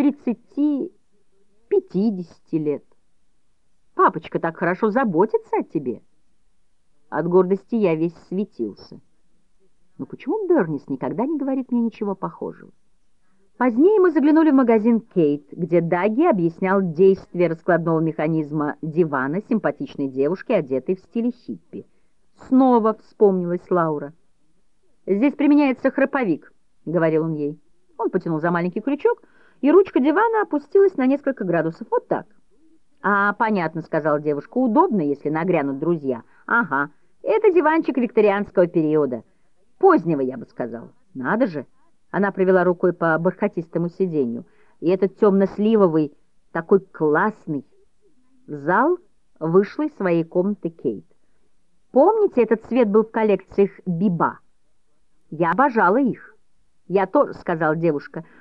тридцати-пятидесяти лет. «Папочка так хорошо заботится о тебе!» От гордости я весь светился. Но почему Бернис никогда не говорит мне ничего похожего? Позднее мы заглянули в магазин «Кейт», где Дагги объяснял действие раскладного механизма дивана симпатичной девушки, одетой в стиле хиппи. Снова вспомнилась Лаура. «Здесь применяется храповик», — говорил он ей. Он потянул за маленький крючок, и ручка дивана опустилась на несколько градусов. Вот так. «А, понятно», — сказала девушка, — «удобно, если нагрянут друзья». «Ага, это диванчик викторианского периода. Позднего, я бы сказала. Надо же». Она провела рукой по бархатистому сиденью. И этот темно-сливовый, такой классный. В зал вышла из своей комнаты Кейт. «Помните, этот цвет был в коллекциях Биба? Я обожала их». «Я тоже», — сказала девушка.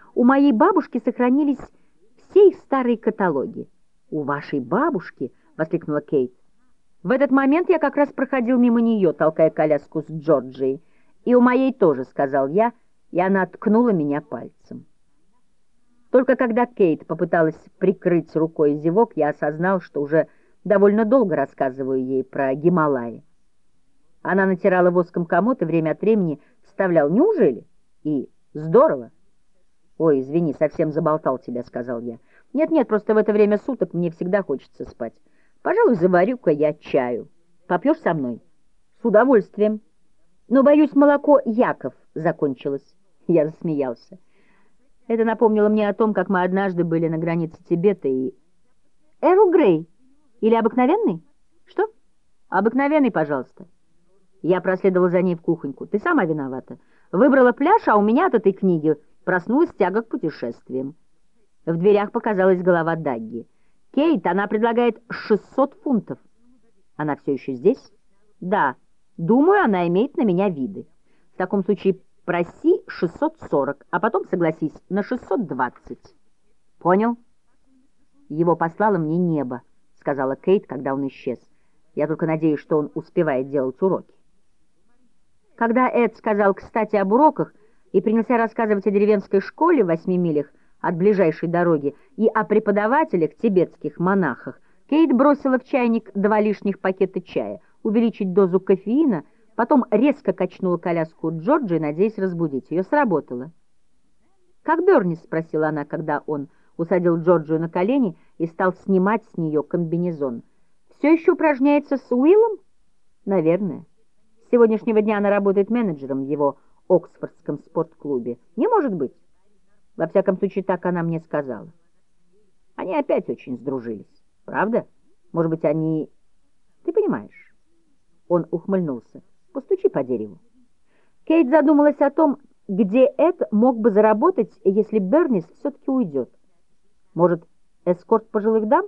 У моей бабушки сохранились все их старые каталоги. «У вашей бабушки?» — воскликнула Кейт. В этот момент я как раз проходил мимо нее, толкая коляску с Джорджией. «И у моей тоже», — сказал я, и она ткнула меня пальцем. Только когда Кейт попыталась прикрыть рукой зевок, я осознал, что уже довольно долго рассказываю ей про Гималаи. Она натирала воском комод и время от времени вставлял: «Неужели?» И «Здорово». «Ой, извини, совсем заболтал тебя», — сказал я. «Нет-нет, просто в это время суток мне всегда хочется спать. Пожалуй, заварю-ка я чаю. Попьешь со мной?» «С удовольствием. Но, боюсь, молоко Яков закончилось». Я засмеялся. Это напомнило мне о том, как мы однажды были на границе Тибета и... «Эрл Грей? Или обыкновенный?» «Что?» «Обыкновенный, пожалуйста». Я проследовал за ней в кухоньку. «Ты сама виновата. Выбрала пляж, а у меня от этой книги проснулась тяга к путешествиям». В дверях показалась голова Дагги. «Кейт, она предлагает шестьсот фунтов». «Она все еще здесь?» «Да. Думаю, она имеет на меня виды. В таком случае проси шестьсот сорок, а потом согласись на шестьсот двадцать». «Понял?» «Его послало мне небо», — сказала Кейт, когда он исчез. «Я только надеюсь, что он успевает делать уроки». Когда Эд сказал, кстати, об уроках и принялся рассказывать о деревенской школе в восьми милях от ближайшей дороги и о преподавателях, тибетских монахах, Кейт бросила в чайник два лишних пакета чая, увеличить дозу кофеина, потом резко качнула коляску Джорджи, надеясь разбудить ее. Сработало. «Как Бернис?» — спросила она, когда он усадил Джорджию на колени и стал снимать с нее комбинезон. «Все еще упражняется с Уиллом?» «Наверное. С сегодняшнего дня она работает менеджером в его Оксфордском спортклубе. Не может быть. Во всяком случае, так она мне сказала. Они опять очень сдружились. Правда? Может быть, они... Ты понимаешь?» Он ухмыльнулся. «Постучи по дереву». Кейт задумалась о том, где Эд мог бы заработать, если Бернис все-таки уйдет. Может, эскорт пожилых дам?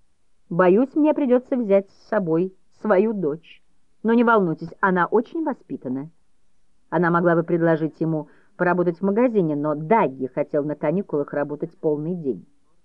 Боюсь, мне придется взять с собой свою дочь. Но не волнуйтесь, она очень воспитанная. Она могла бы предложить ему поработать в магазине, но Дагги хотел на каникулах работать полный день.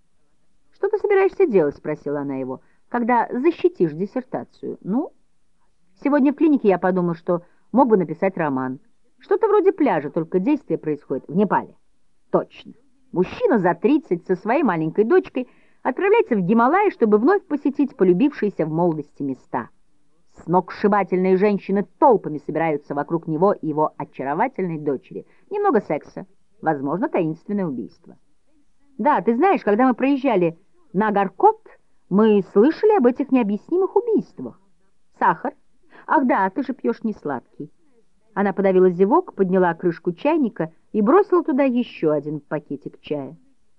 «Что ты собираешься делать?» — спросила она его. «Когда защитишь диссертацию?» «Ну, сегодня в клинике я подумал, что мог бы написать роман. Что-то вроде пляжа, только действие происходит в Непале». «Точно. Мужчина за тридцать со своей маленькой дочкой отправляется в Гималаи, чтобы вновь посетить полюбившиеся в молодости места. Сногсшибательные женщины толпами собираются вокруг него и его очаровательной дочери. Немного секса, возможно, таинственное убийство. Да, ты знаешь, когда мы проезжали на Гаркот, мы слышали об этих необъяснимых убийствах. Сахар? Ах да, ты же пьешь не сладкий». Она подавила зевок, подняла крышку чайника и бросила туда еще один пакетик чая.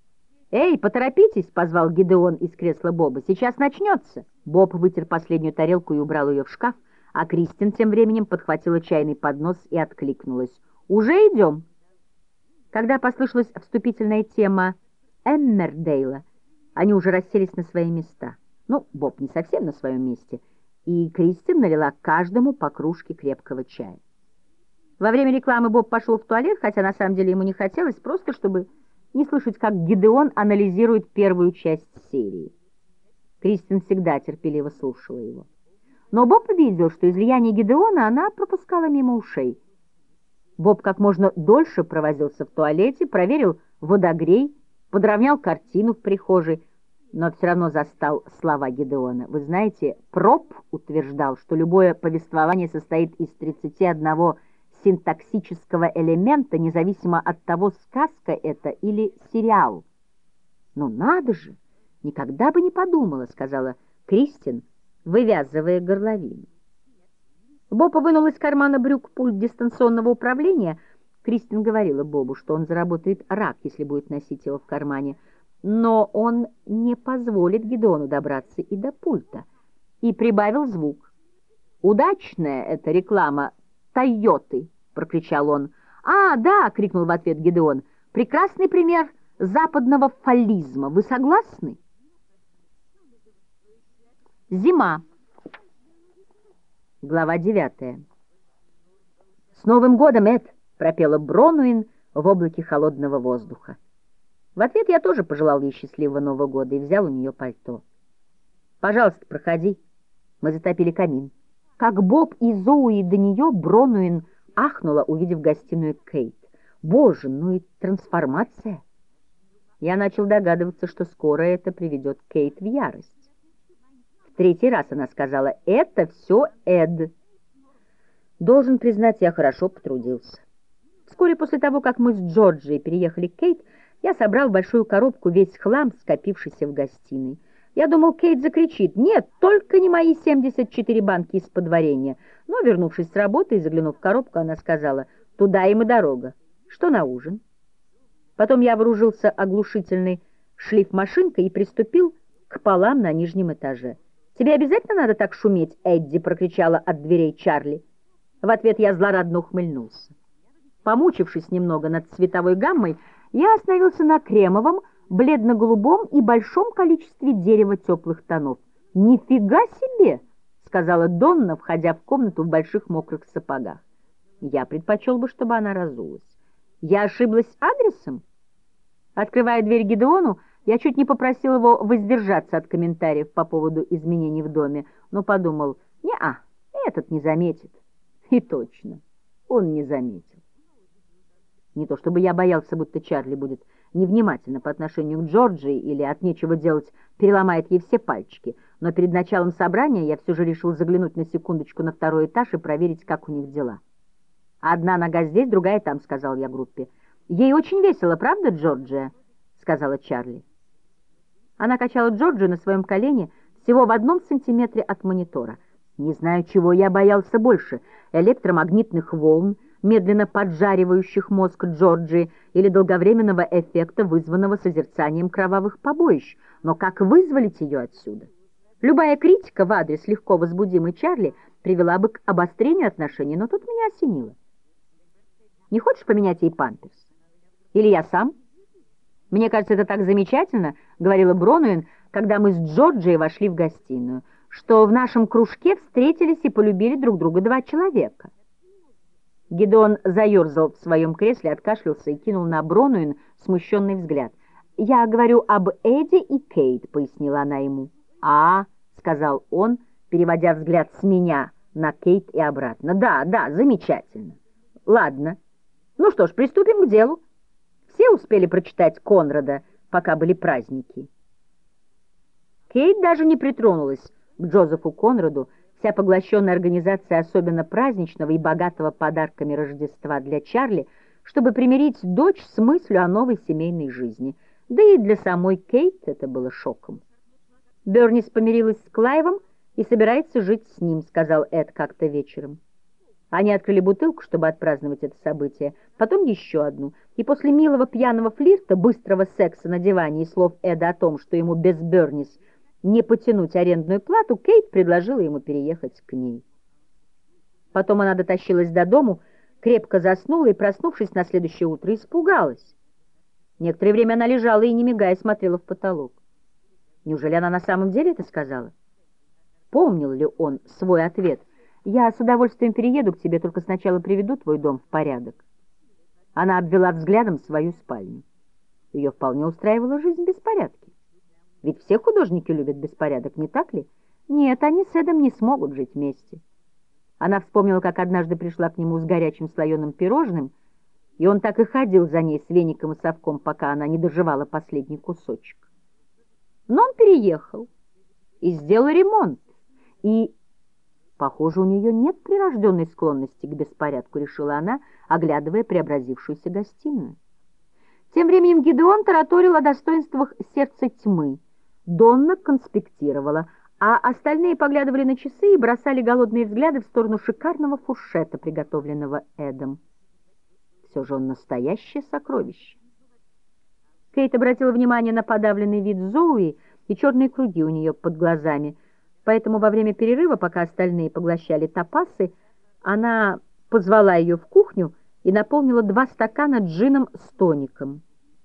«Эй, поторопитесь!» — позвал Гидеон из кресла Боба. «Сейчас начнется!» Боб вытер последнюю тарелку и убрал ее в шкаф, а Кристин тем временем подхватила чайный поднос и откликнулась. «Уже идем!» Когда послышалась вступительная тема Эммердейла, они уже расселись на свои места. Ну, Боб не совсем на своем месте, и Кристин налила каждому по кружке крепкого чая. Во время рекламы Боб пошел в туалет, хотя на самом деле ему не хотелось, просто чтобы не слышать, как Гидеон анализирует первую часть серии. Кристин всегда терпеливо слушала его. Но Боб видел, что излияние Гидеона она пропускала мимо ушей. Боб как можно дольше провозился в туалете, проверил водогрей, подровнял картину в прихожей, но все равно застал слова Гидеона. Вы знаете, Проб утверждал, что любое повествование состоит из тридцати одного синтаксического элемента, независимо от того, сказка это или сериал. «Ну надо же! Никогда бы не подумала», — сказала Кристин, вывязывая горловину. Боб вынул из кармана брюк пульт дистанционного управления. Кристин говорила Бобу, что он заработает рак, если будет носить его в кармане, но он не позволит Гидеону добраться и до пульта, и прибавил звук. «Удачная эта реклама Тойоты!» — прокричал он. «А, да!» — крикнул в ответ Гидеон. «Прекрасный пример западного фаллизма. Вы согласны?» Зима. Глава девятая. «С Новым годом, Эд!» — пропела Бронуин в облаке холодного воздуха. В ответ я тоже пожелал ей счастливого Нового года и взял у нее пальто. «Пожалуйста, проходи». Мы затопили камин. Как Боб и Зоуи до нее, Бронуин ахнула, увидев гостиную Кейт. «Боже, ну и трансформация!» Я начал догадываться, что скоро это приведет Кейт в ярость. В третий раз она сказала: «Это все Эд». Должен признать, я хорошо потрудился. Вскоре после того, как мы с Джорджией переехали к Кейт, я собрал в большую коробку весь хлам, скопившийся в гостиной. Я думал, Кейт закричит: «Нет, только не мои семьдесят четыре банки из-под варенья». Но, вернувшись с работы и заглянув в коробку, она сказала: «Туда им и дорога. Что на ужин?» Потом я вооружился оглушительной шлифмашинкой и приступил к полам на нижнем этаже. «Тебе обязательно надо так шуметь, Эдди?» — прокричала от дверей Чарли. В ответ я злорадно ухмыльнулся. Помучившись немного над цветовой гаммой, я остановился на кремовом, бледно-голубом и большом количестве дерева теплых тонов. «Нифига себе!» — сказала Донна, входя в комнату в больших мокрых сапогах. Я предпочел бы, чтобы она разулась. Я ошиблась адресом? Открывая дверь Гидеону, я чуть не попросил его воздержаться от комментариев по поводу изменений в доме, но подумал: не-а, этот не заметит. И точно, он не заметил. Не то чтобы я боялся, будто Чарли будет невнимательна по отношению к Джорджии или от нечего делать переломает ей все пальчики, но перед началом собрания я все же решил заглянуть на секундочку на второй этаж и проверить, как у них дела. «Одна нога здесь, другая там», — сказал я группе. «Ей очень весело, правда, Джорджия?» — сказала Чарли. Она качала Джорджию на своем колене всего в одном сантиметре от монитора. Не знаю, чего я боялся больше — электромагнитных волн, медленно поджаривающих мозг Джорджии, или долговременного эффекта, вызванного созерцанием кровавых побоищ. Но как вызволить ее отсюда? Любая критика в адрес легко возбудимой Чарли привела бы к обострению отношений, но тут меня осенило. «Не хочешь поменять ей памперс? Или я сам?» «Мне кажется, это так замечательно», — говорила Бронуин, когда мы с Джорджией вошли в гостиную, «что в нашем кружке встретились и полюбили друг друга два человека». Гидеон заерзал в своем кресле, откашлялся и кинул на Бронуин смущенный взгляд. «Я говорю об Эдди и Кейт», — пояснила она ему. «А, — сказал он, переводя взгляд с меня на Кейт и обратно, — да, да, замечательно. Ладно. Ну что ж, приступим к делу. Все успели прочитать Конрада, пока были праздники». Кейт даже не притронулась к Джозефу Конраду, вся поглощенная организацией особенно праздничного и богатого подарками Рождества для Чарли, чтобы примирить дочь с мыслью о новой семейной жизни. Да и для самой Кейт это было шоком. «Бернис помирилась с Клайвом и собирается жить с ним», — сказал Эд как-то вечером. Они открыли бутылку, чтобы отпраздновать это событие, потом еще одну, и после милого пьяного флирта, быстрого секса на диване и слов Эда о том, что ему без Бернис не потянуть арендную плату, Кейт предложила ему переехать к ней. Потом она дотащилась до дому, крепко заснула и, проснувшись на следующее утро, испугалась. Некоторое время она лежала и, не мигая, смотрела в потолок. Неужели она на самом деле это сказала? Помнил ли он свой ответ? «Я с удовольствием перееду к тебе, только сначала приведу твой дом в порядок». Она обвела взглядом свою спальню. Ее вполне устраивала жизнь в беспорядке. Ведь все художники любят беспорядок, не так ли? Нет, они с Эдом не смогут жить вместе. Она вспомнила, как однажды пришла к нему с горячим слоеным пирожным, и он так и ходил за ней с веником и совком, пока она не доживала последний кусочек. Но он переехал и сделал ремонт, и... Похоже, у нее нет прирожденной склонности к беспорядку, решила она, оглядывая преобразившуюся гостиную. Тем временем Гидеон тараторил о достоинствах сердца тьмы. Донна конспектировала, а остальные поглядывали на часы и бросали голодные взгляды в сторону шикарного фуршета, приготовленного Эдом. Все же он настоящее сокровище. Кейт обратила внимание на подавленный вид Зоуи и черные круги у нее под глазами, поэтому во время перерыва, пока остальные поглощали тапасы, она позвала ее в кухню и наполнила два стакана джином с тоником.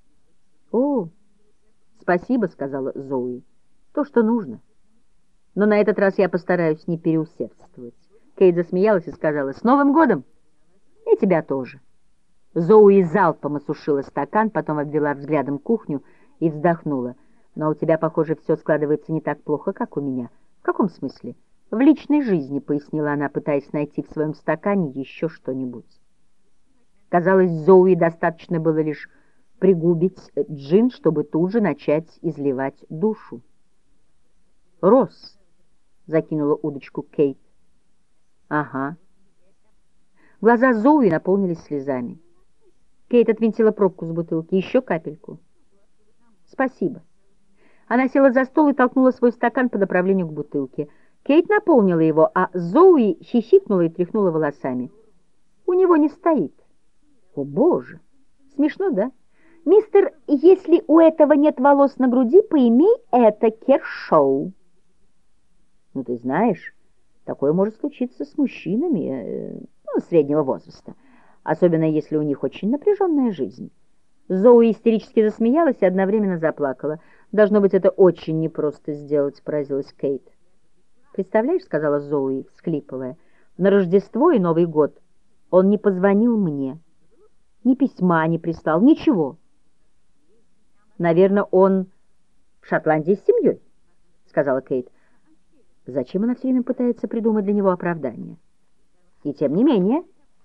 «О, спасибо», — сказала Зоуи, — «то, что нужно. Но на этот раз я постараюсь не переусердствовать». Кейт засмеялась и сказала: «С Новым годом! И тебя тоже!» Зоуи залпом осушила стакан, потом обвела взглядом кухню и вздохнула. «Но у тебя, похоже, все складывается не так плохо, как у меня». «В каком смысле?» «В личной жизни», — пояснила она, пытаясь найти в своем стакане еще что-нибудь. Казалось, Зоуи достаточно было лишь пригубить джин, чтобы тут же начать изливать душу. «Росс», — закинула удочку Кейт. «Ага». Глаза Зоуи наполнились слезами. Кейт отвинтила пробку с бутылки. «Еще капельку?» «Спасибо». Она села за стол и толкнула свой стакан по направлению к бутылке. Кейт наполнила его, а Зоуи хихикнула и тряхнула волосами. «У него не стоит». «О, Боже! Смешно, да? Мистер, если у этого нет волос на груди, поимей это Кершоу». «Ну, ты знаешь, такое может случиться с мужчинами, э, ну, среднего возраста, особенно если у них очень напряженная жизнь». Зоуи истерически засмеялась и одновременно заплакала. «Должно быть, это очень непросто сделать», — поразилась Кейт. «Представляешь, — сказала Зоуи, всхлипывая, — на Рождество и Новый год он не позвонил мне, ни письма не прислал, ничего. Наверное, он в Шотландии с семьей», — сказала Кейт. Зачем она все время пытается придумать для него оправдание? И тем не менее...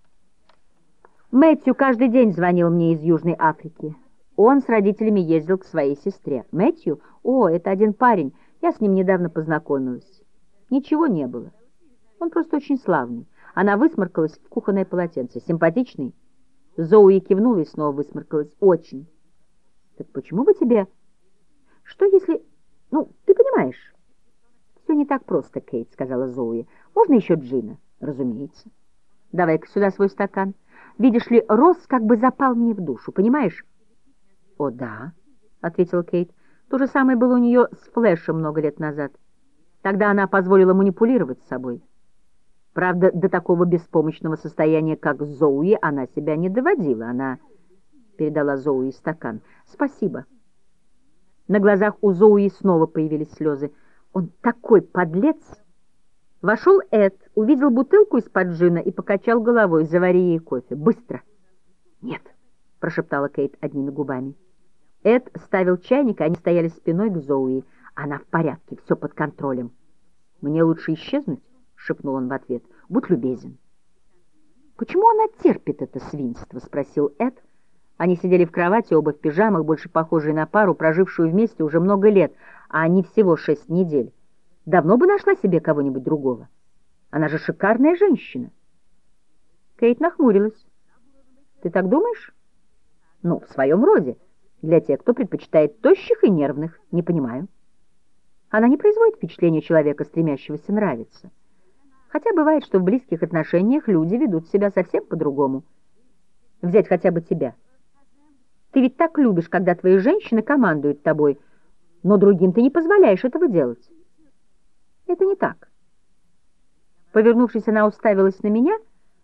Мэтью каждый день звонил мне из Южной Африки. Он с родителями ездил к своей сестре. Мэтью? О, это один парень. Я с ним недавно познакомилась. Ничего не было. Он просто очень славный. Она высморкалась в кухонное полотенце. Симпатичный? Зоуи кивнула и снова высморкалась. Очень. Так почему бы тебе... Что если... Ну, ты понимаешь... «Все не так просто, Кейт», — сказала Зоуи. «Можно еще джина?» «Разумеется». «Давай-ка сюда свой стакан. Видишь ли, Росс как бы запал мне в душу, понимаешь?» «О, да», — ответила Кейт. «То же самое было у нее с Флэшем много лет назад. Тогда она позволила манипулировать собой. Правда, до такого беспомощного состояния, как Зоуи, она себя не доводила. Она передала Зоуи стакан. «Спасибо». На глазах у Зоуи снова появились слезы. «Он такой подлец!» Вошел Эд, увидел бутылку из-под джина и покачал головой. «Завари ей кофе. Быстро!» «Нет!» — прошептала Кейт одними губами. Эд ставил чайник, и они стояли спиной к Зоуи. «Она в порядке, все под контролем». «Мне лучше исчезнуть?» — шепнул он в ответ. «Будь любезен». «Почему она терпит это свинство?» — спросил Эд. Они сидели в кровати, оба в пижамах, больше похожие на пару, прожившую вместе уже много лет, а не всего шесть недель. Давно бы нашла себе кого-нибудь другого. Она же шикарная женщина. Кейт нахмурилась. «Ты так думаешь?» «Ну, в своем роде. Для тех, кто предпочитает тощих и нервных. Не понимаю. Она не производит впечатления человека, стремящегося нравиться. Хотя бывает, что в близких отношениях люди ведут себя совсем по-другому. Взять хотя бы тебя. Ты ведь так любишь, когда твои женщины командуют тобой, но другим ты не позволяешь этого делать. Это не так». Повернувшись, она уставилась на меня,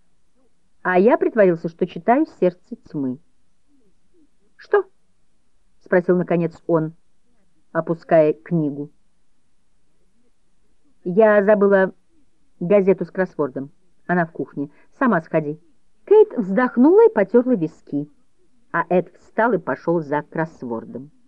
а я притворился, что читаю «Сердце тьмы». «Что?» — спросил, наконец, он, опуская книгу. «Я забыла газету с кроссвордом. Она в кухне. Сама сходи». Кейт вздохнула и потерла виски, а Эд встал и пошел за кроссвордом.